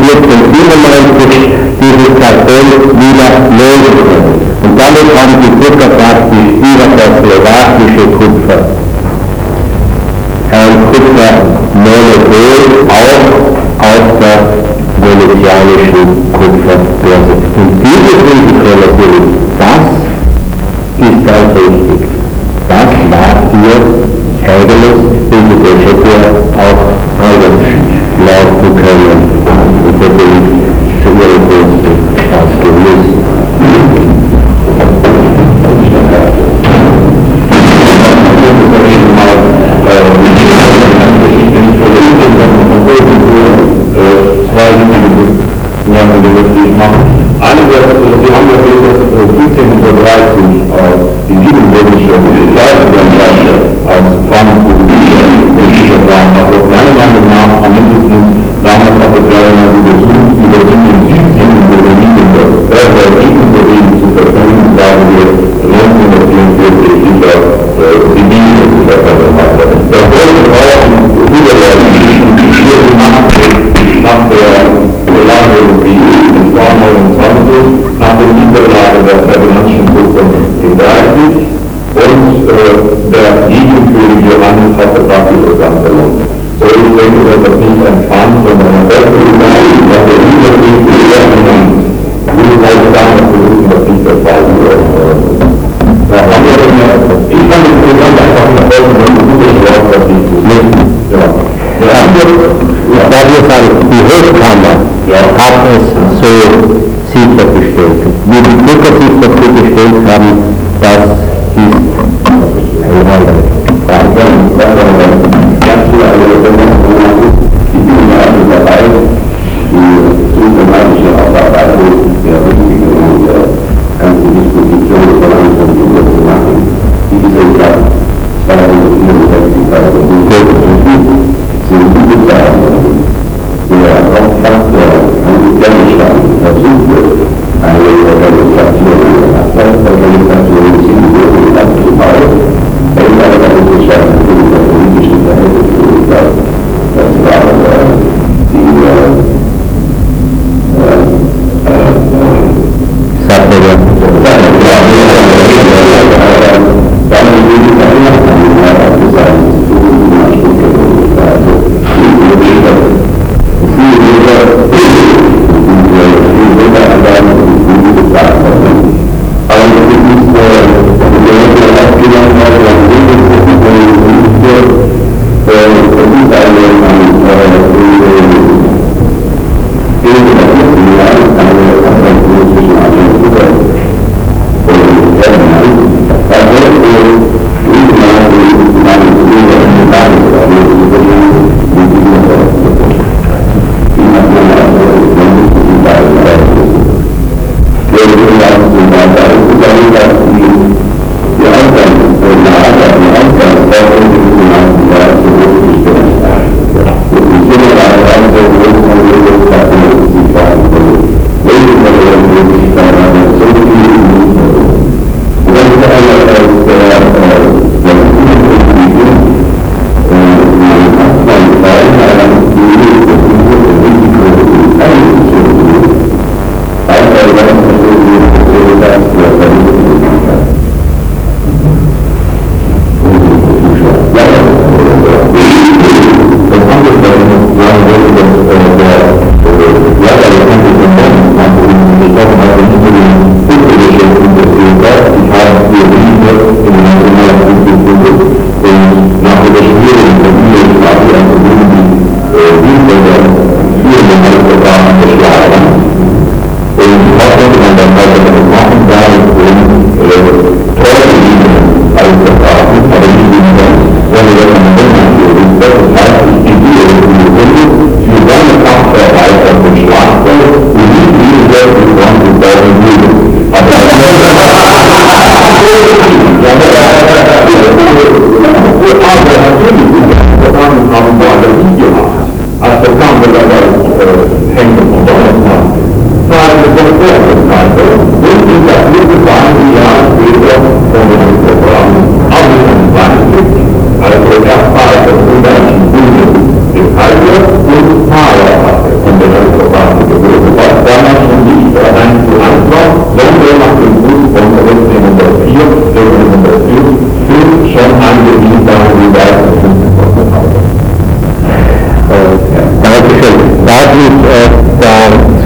Und damit haben die Kupfer praktisch über das slowakische Kupfer ein Kupfermonopol auch auf der venezianischen Kupferbörse. Und dieses Risiko natürlich, das ist ganz richtig. Das war ihr eigenes Risiko, auch anders laufen können. Und deswegen zu ihren Gunsten ausgehen müssen. Einerseits, Sie haben ja gesehen, dass 1730 die siebenbürgische Militärorganisation als Frankfurt-Politischer waren, also meiner Meinung nach am mindestens damals auf der Seite über den Südseekolonien der Südseekolonien zu verfügen, sagen wir 1944 dieser Zivile zu verfügen hatte. Das wollte auch nach der Lage in 1929, nach der Niederlage der ferdinandischen Gruppe in Leipzig und der Gegenkönig Johannes hatte praktisch das ganze Land. So, ich denke, dass das nicht ein Kampf, sondern ein Wettbewerb ist, dass der Überblick sehr benannt. Ich würde heute damals versuchen, dass nicht der Fall ist. Ich kann das Programm einfach nicht folgen, wenn du gutes Wort, dass ich das nicht. Da wir sagen, die Hochkammer hat es so sichergestellt. Wie die Bürger sich dazu gestellt haben, das ist eine andere Frage. Ganz viele die Bürger dabei, die systematische Arbeit, der richtige und ganze Disposition von anderen Bürgern zu machen, die Gesellschaft 264 sind gute Sachen, der Auftrag der Angestellten versucht wird, eine Organisation, eine Abwärtsorganisation des Individuen abzubauen, wenn eine Gesellschaft in der politischen Verhältnisse das war die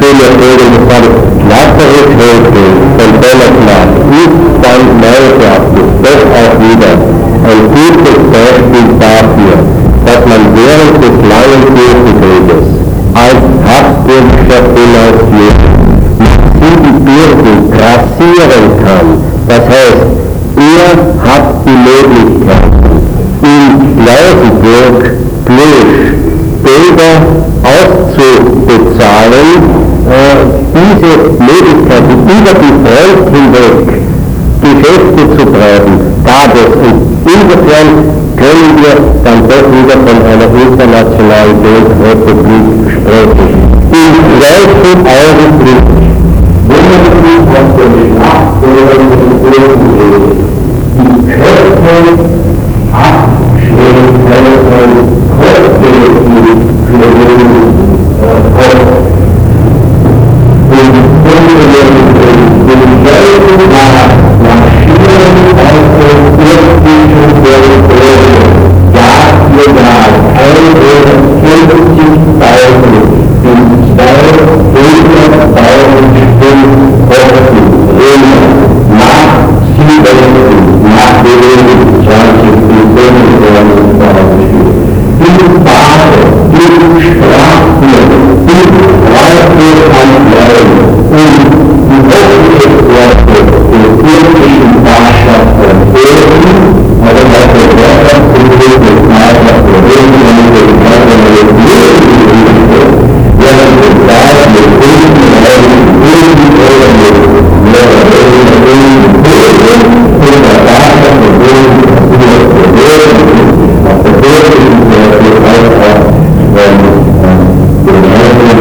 der folgende Fall. Lazarus Höfe von Donnerplatz ist dann neuerlich, doch auch wieder ein gutes Beispiel dafür, dass man während des langen Kirchenkrieges als habsburgischer Finanzier die Bürgen grassieren kann. Das heißt, ihr habt die Möglichkeit, in Lausenburg bloß Gelder auszubezahlen, diese Möglichkeiten über die Front hinweg Geschäfte zu treiben, gab es. Und insofern können wir dann doch wieder von einer internationalen Geldrepublik sprechen. Im gleichen Augenblick, wenn man sich auf den Nacht oder den Boden legt, die Kräfte Abschläge von Kräfte für den Kopf. Und den selben marschieren aus der türkischen Territorien Jahr für Jahr 150.000 bis 200.000 Stück Kosten Römer nach Süden, nach Berlin, 20 bis 25.000 Stück. Die Bade, die Straßen, die Reise an Leiden und die Hochschulwerte der türkischen Herrschaft von Böhmen, aber auch der Wirtschaftspolitik des Meisters der Römer und der Kaiserlichen Lügengeschichte, während des Tages mit Römen und Römen oder mit Römen und der Herrschaft der Böhmen passiert der Römen auf der türkischen Seite als auch von den Römen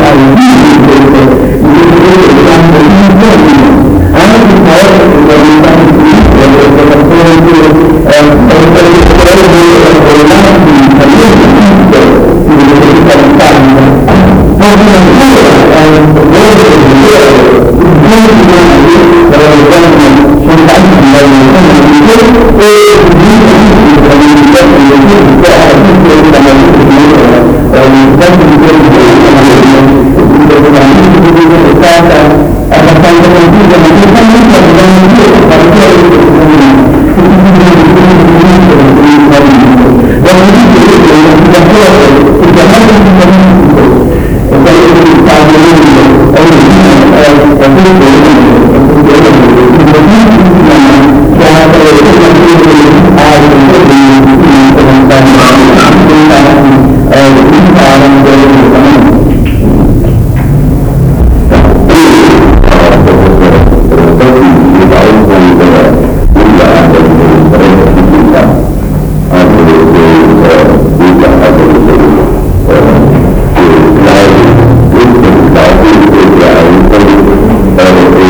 Grazie.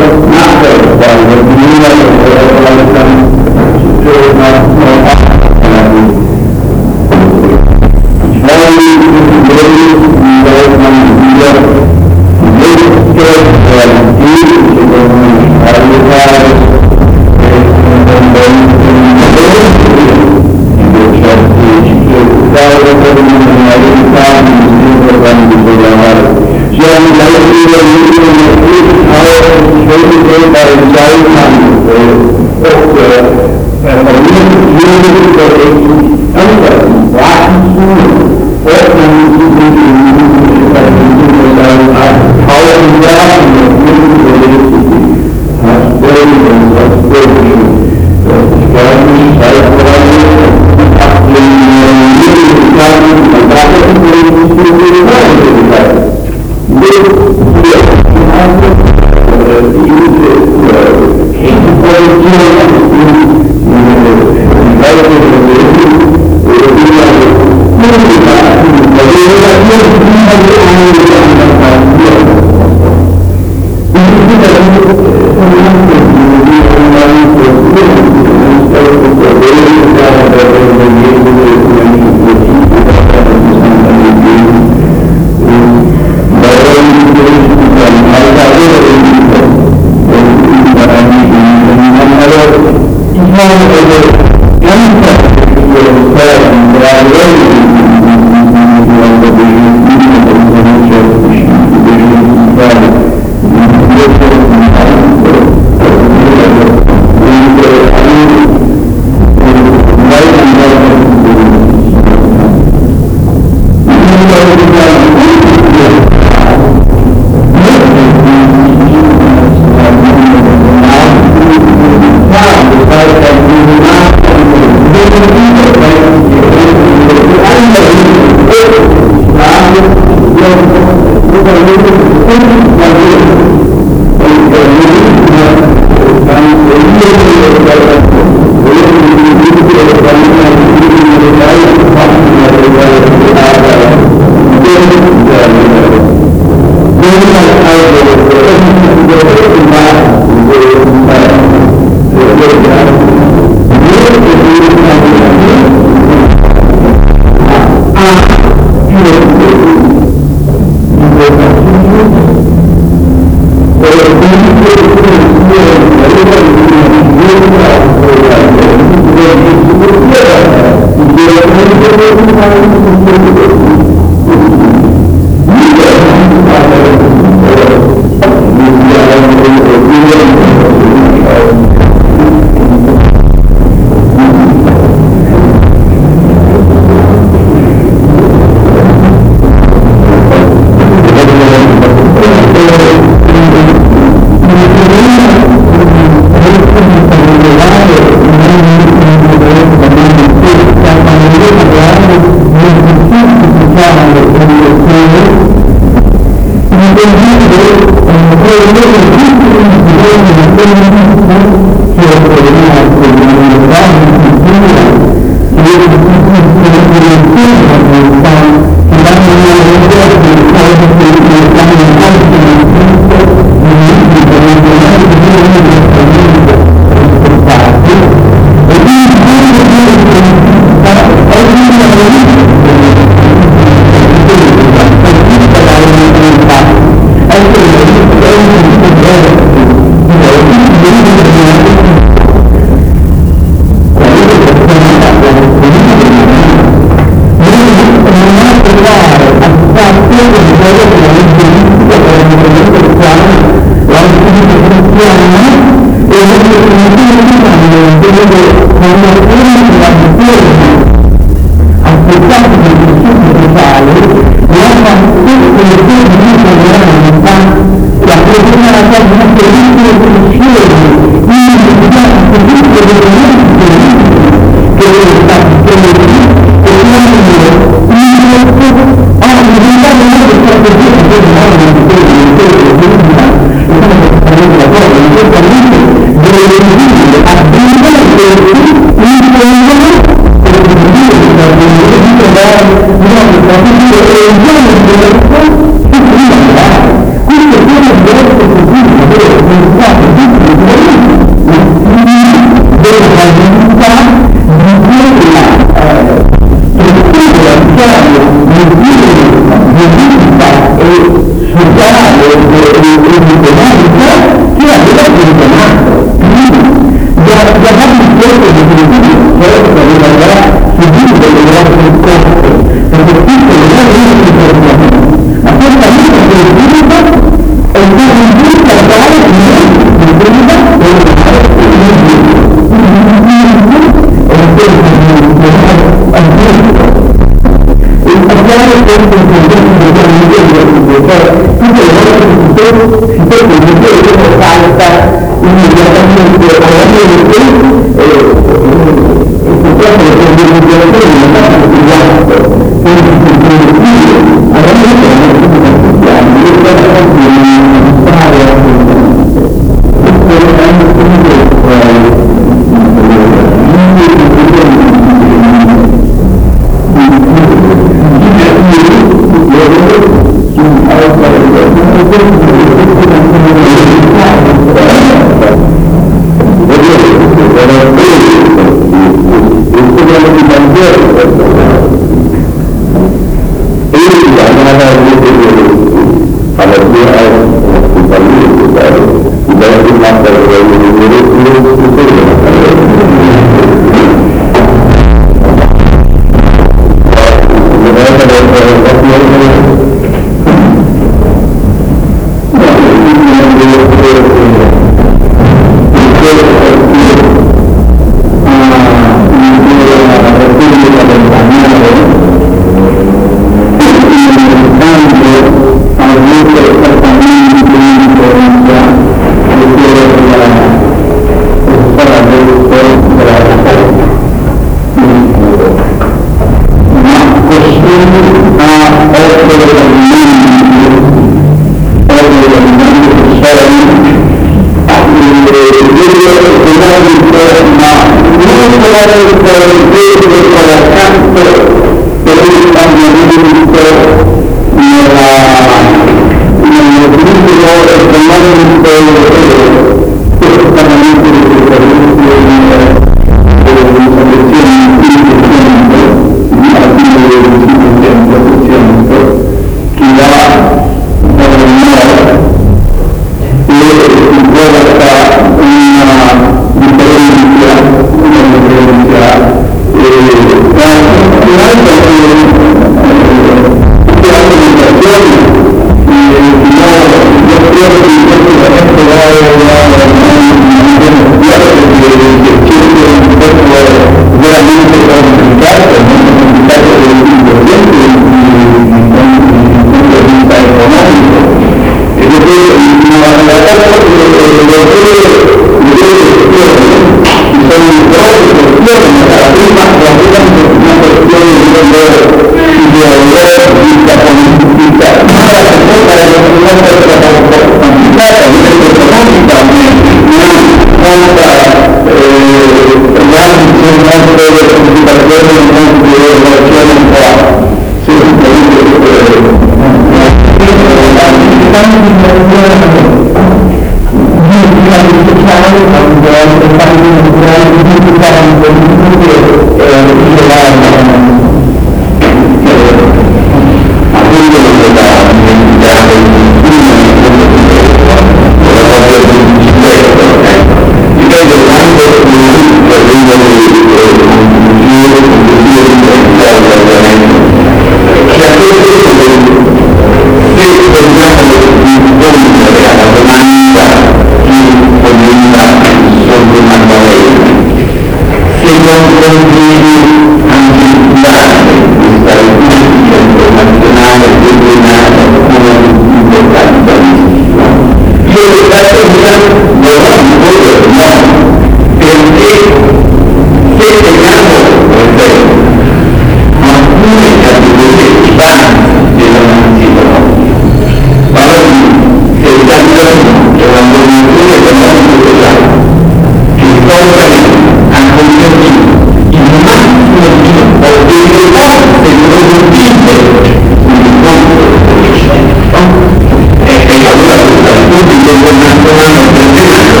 importanza dell'analisi economica. Ma se il capitalismo è una condizione economico-sociale che storicamente ha consentito il massimo sviluppo delle forze produttive sul mondo dell'Occidente, e allora questa Repubblica internazionale internazionale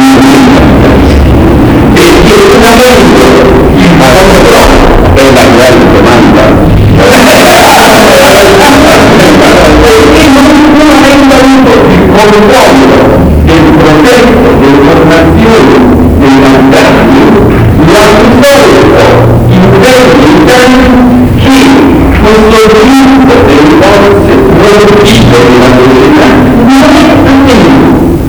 perché una volta il famoso blocco è la grande domanda perché non avendo avuto il controllo del processo delle formazioni dell'Afghanistan lo ha risolto in termini che questo sviluppo delle forze produttive della società non è avvenuto.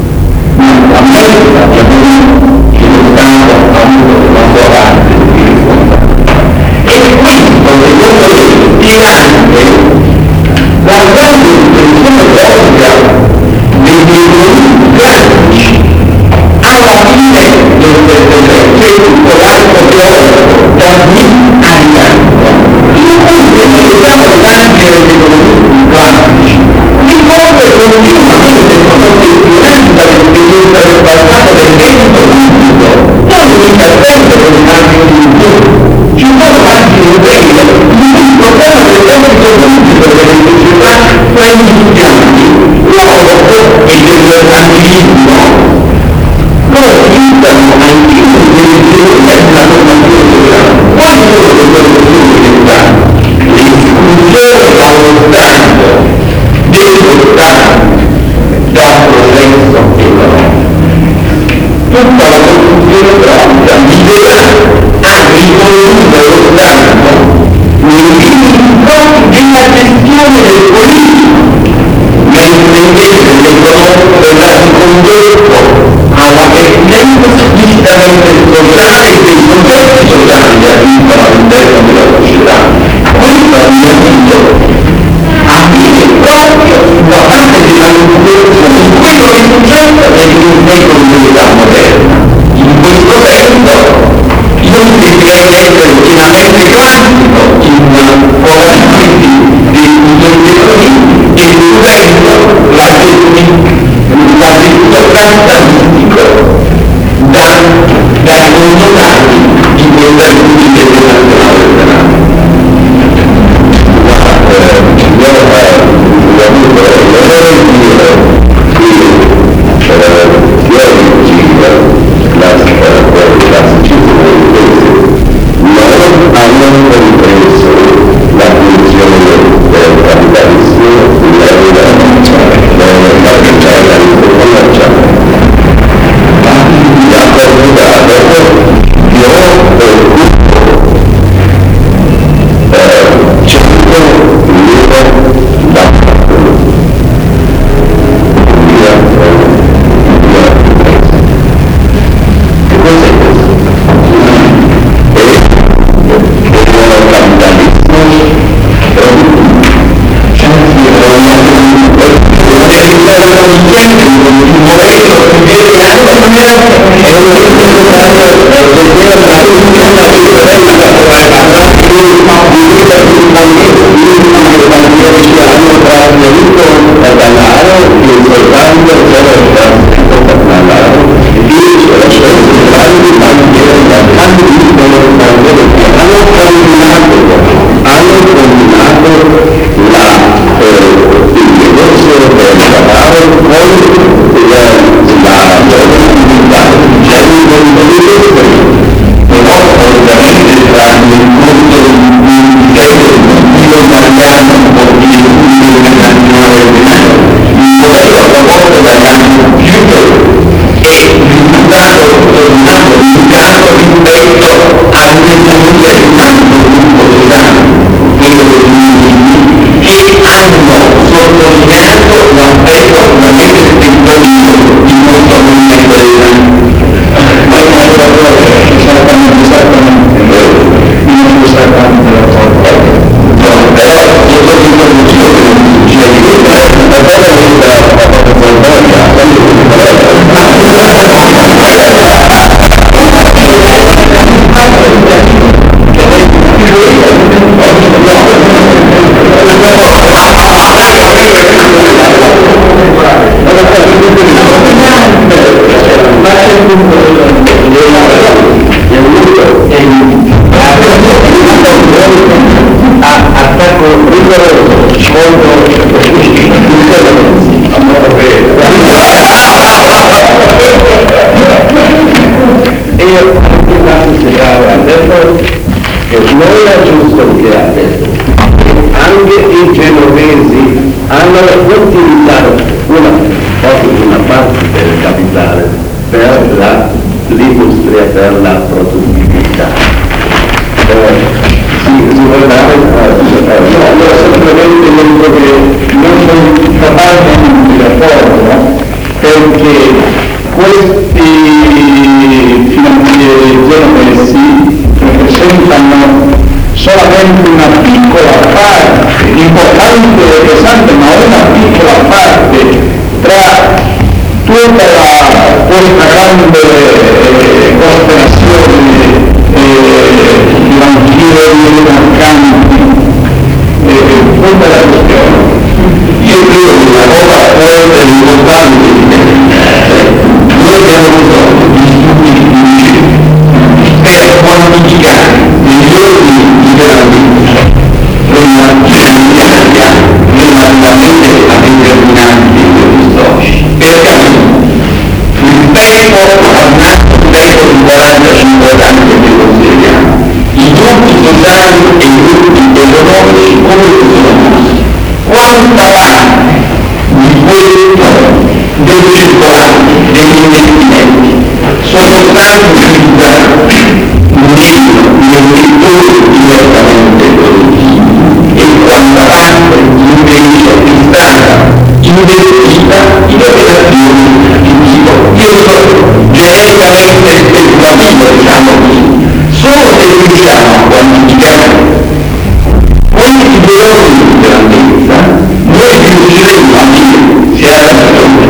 L'America che lo Stato ha avuto la sua parte di responsabilità. E questo, secondo me, è anche la grande intenzione logica degli economisti classici alla fine del Settecento, cioè tutto l'arco teorico da lì a Milano, in cui vediamo anche gli economisti classici. Le cose continuamente sono testimoniate dall'esperienza del passato del debito pubblico, non unicamente con i cambi di cultura. Ci sono anche europei in cui il problema del debito pubblico delle società tra gli industriali, l'Europa e dell'antilismo, loro aiutano ai titoli dell'ingegnere della normativa sociale. Quali sono le soluzioni necessarie? L'esclusione dallo Stato dello Stato dal progresso economico. Tutta la costruzione economica migliorata ha riconosciuto lo Stato nei limiti della gestione del politico, mentre invece l'economico verrà ricondotto alla pertinenza esplicitamente sociale dei soggetti sociali che abitano all'interno della società. Questo a mio avviso avviene proprio sulla base della considerazione di quello che succede nell'intento dell'età moderna. In questo senso io preferirei essere pienamente classico in analisi dei economisti, escludendo l'aspetto capitalistico dai condonati di questa Repubblica internazionale del Senato. Hanno compreso la funzione del capitalismo sull'epoca commerciale. Mi ha portato io però ovviamente attacco rigoroso contro e io adesso che non è giusto che ha detto anche i genovesi hanno utilizzato una parte del capitale per l'industria, per la produttività. Si vuole dare, no, semplicemente dico che non sono capace di d'accordo, perché questi finanzieri genovesi rappresentano solamente una piccola parte, importante e pesante, ma una piccola parte tra tutta questa grande cooperazione di banchieri, mercanti, tutta la questione. Io credo che una cosa forte e importante, noi abbiamo avuto gli studi per quantificare milioni di veramente relativamente a determinati periodi storici. Per capire, il tempo ormai un tempo di 40-50 anni che noi consideriamo, i gruppi sociali e i gruppi economici come sono mossi. Quanta parte di questo del circolante degli investimenti sono stati utilizzati nel settore direttamente produttivo e quanta parte invece è stata investita in operazioni di tipo genericamente speculativo, diciamo così. Solo se riusciamo a quantificare questi valori di grandezza, noi riusciremo a dire se ha ragione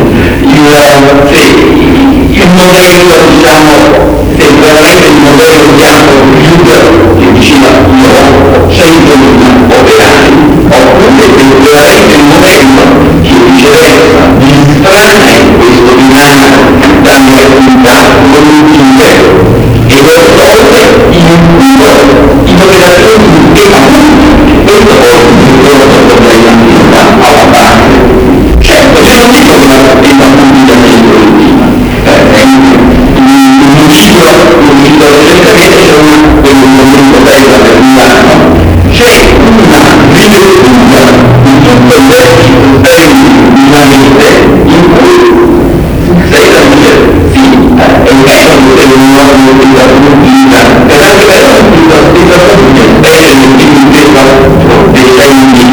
il modello, diciamo, se veramente il modello bianco computer che diceva io ho 100.000 operai, oppure se veramente il modello che viceversa distrae questo dinamico dalle attività produttive e lo toglie in operazioni che questo poi il problema alla parte. Certo, se non dico che la partita pubblica è produttiva, l'uscita recentemente c'è un momento bello per Milano, c'è una rilettura di tutto il vecchio termine milanese in cui sei da dire sì, è vero che è una nuova identità pubblica, è anche vero che la stessa famiglia è l'identità decenni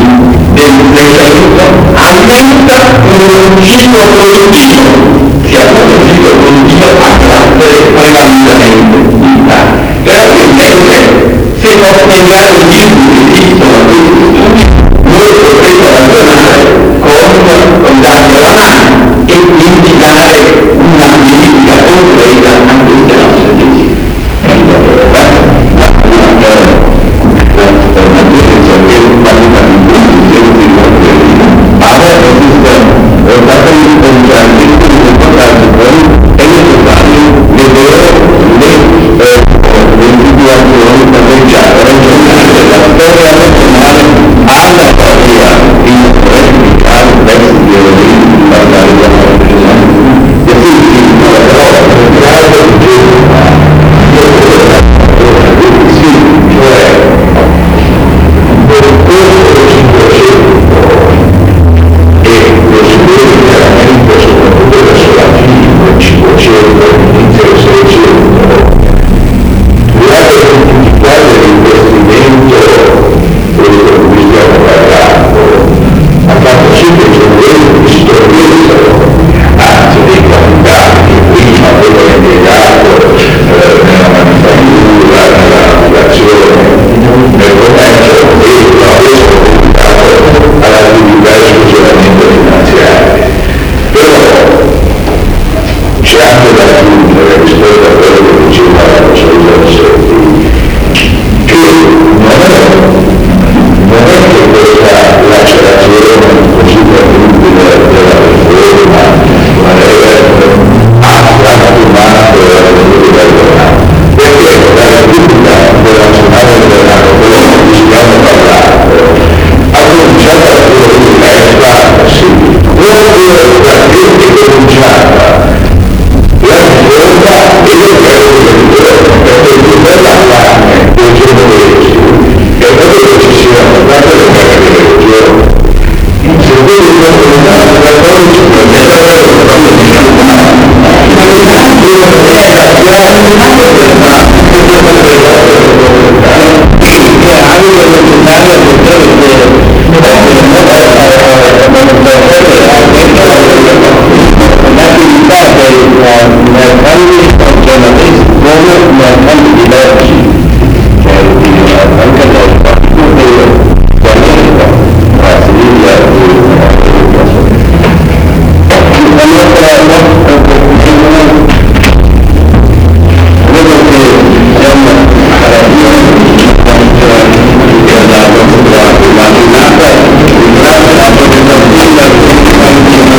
aumenta un ciclo produttivo, sia pure un ciclo produttivo a carattere prevalentemente militare. Però invece se può spiegare gli input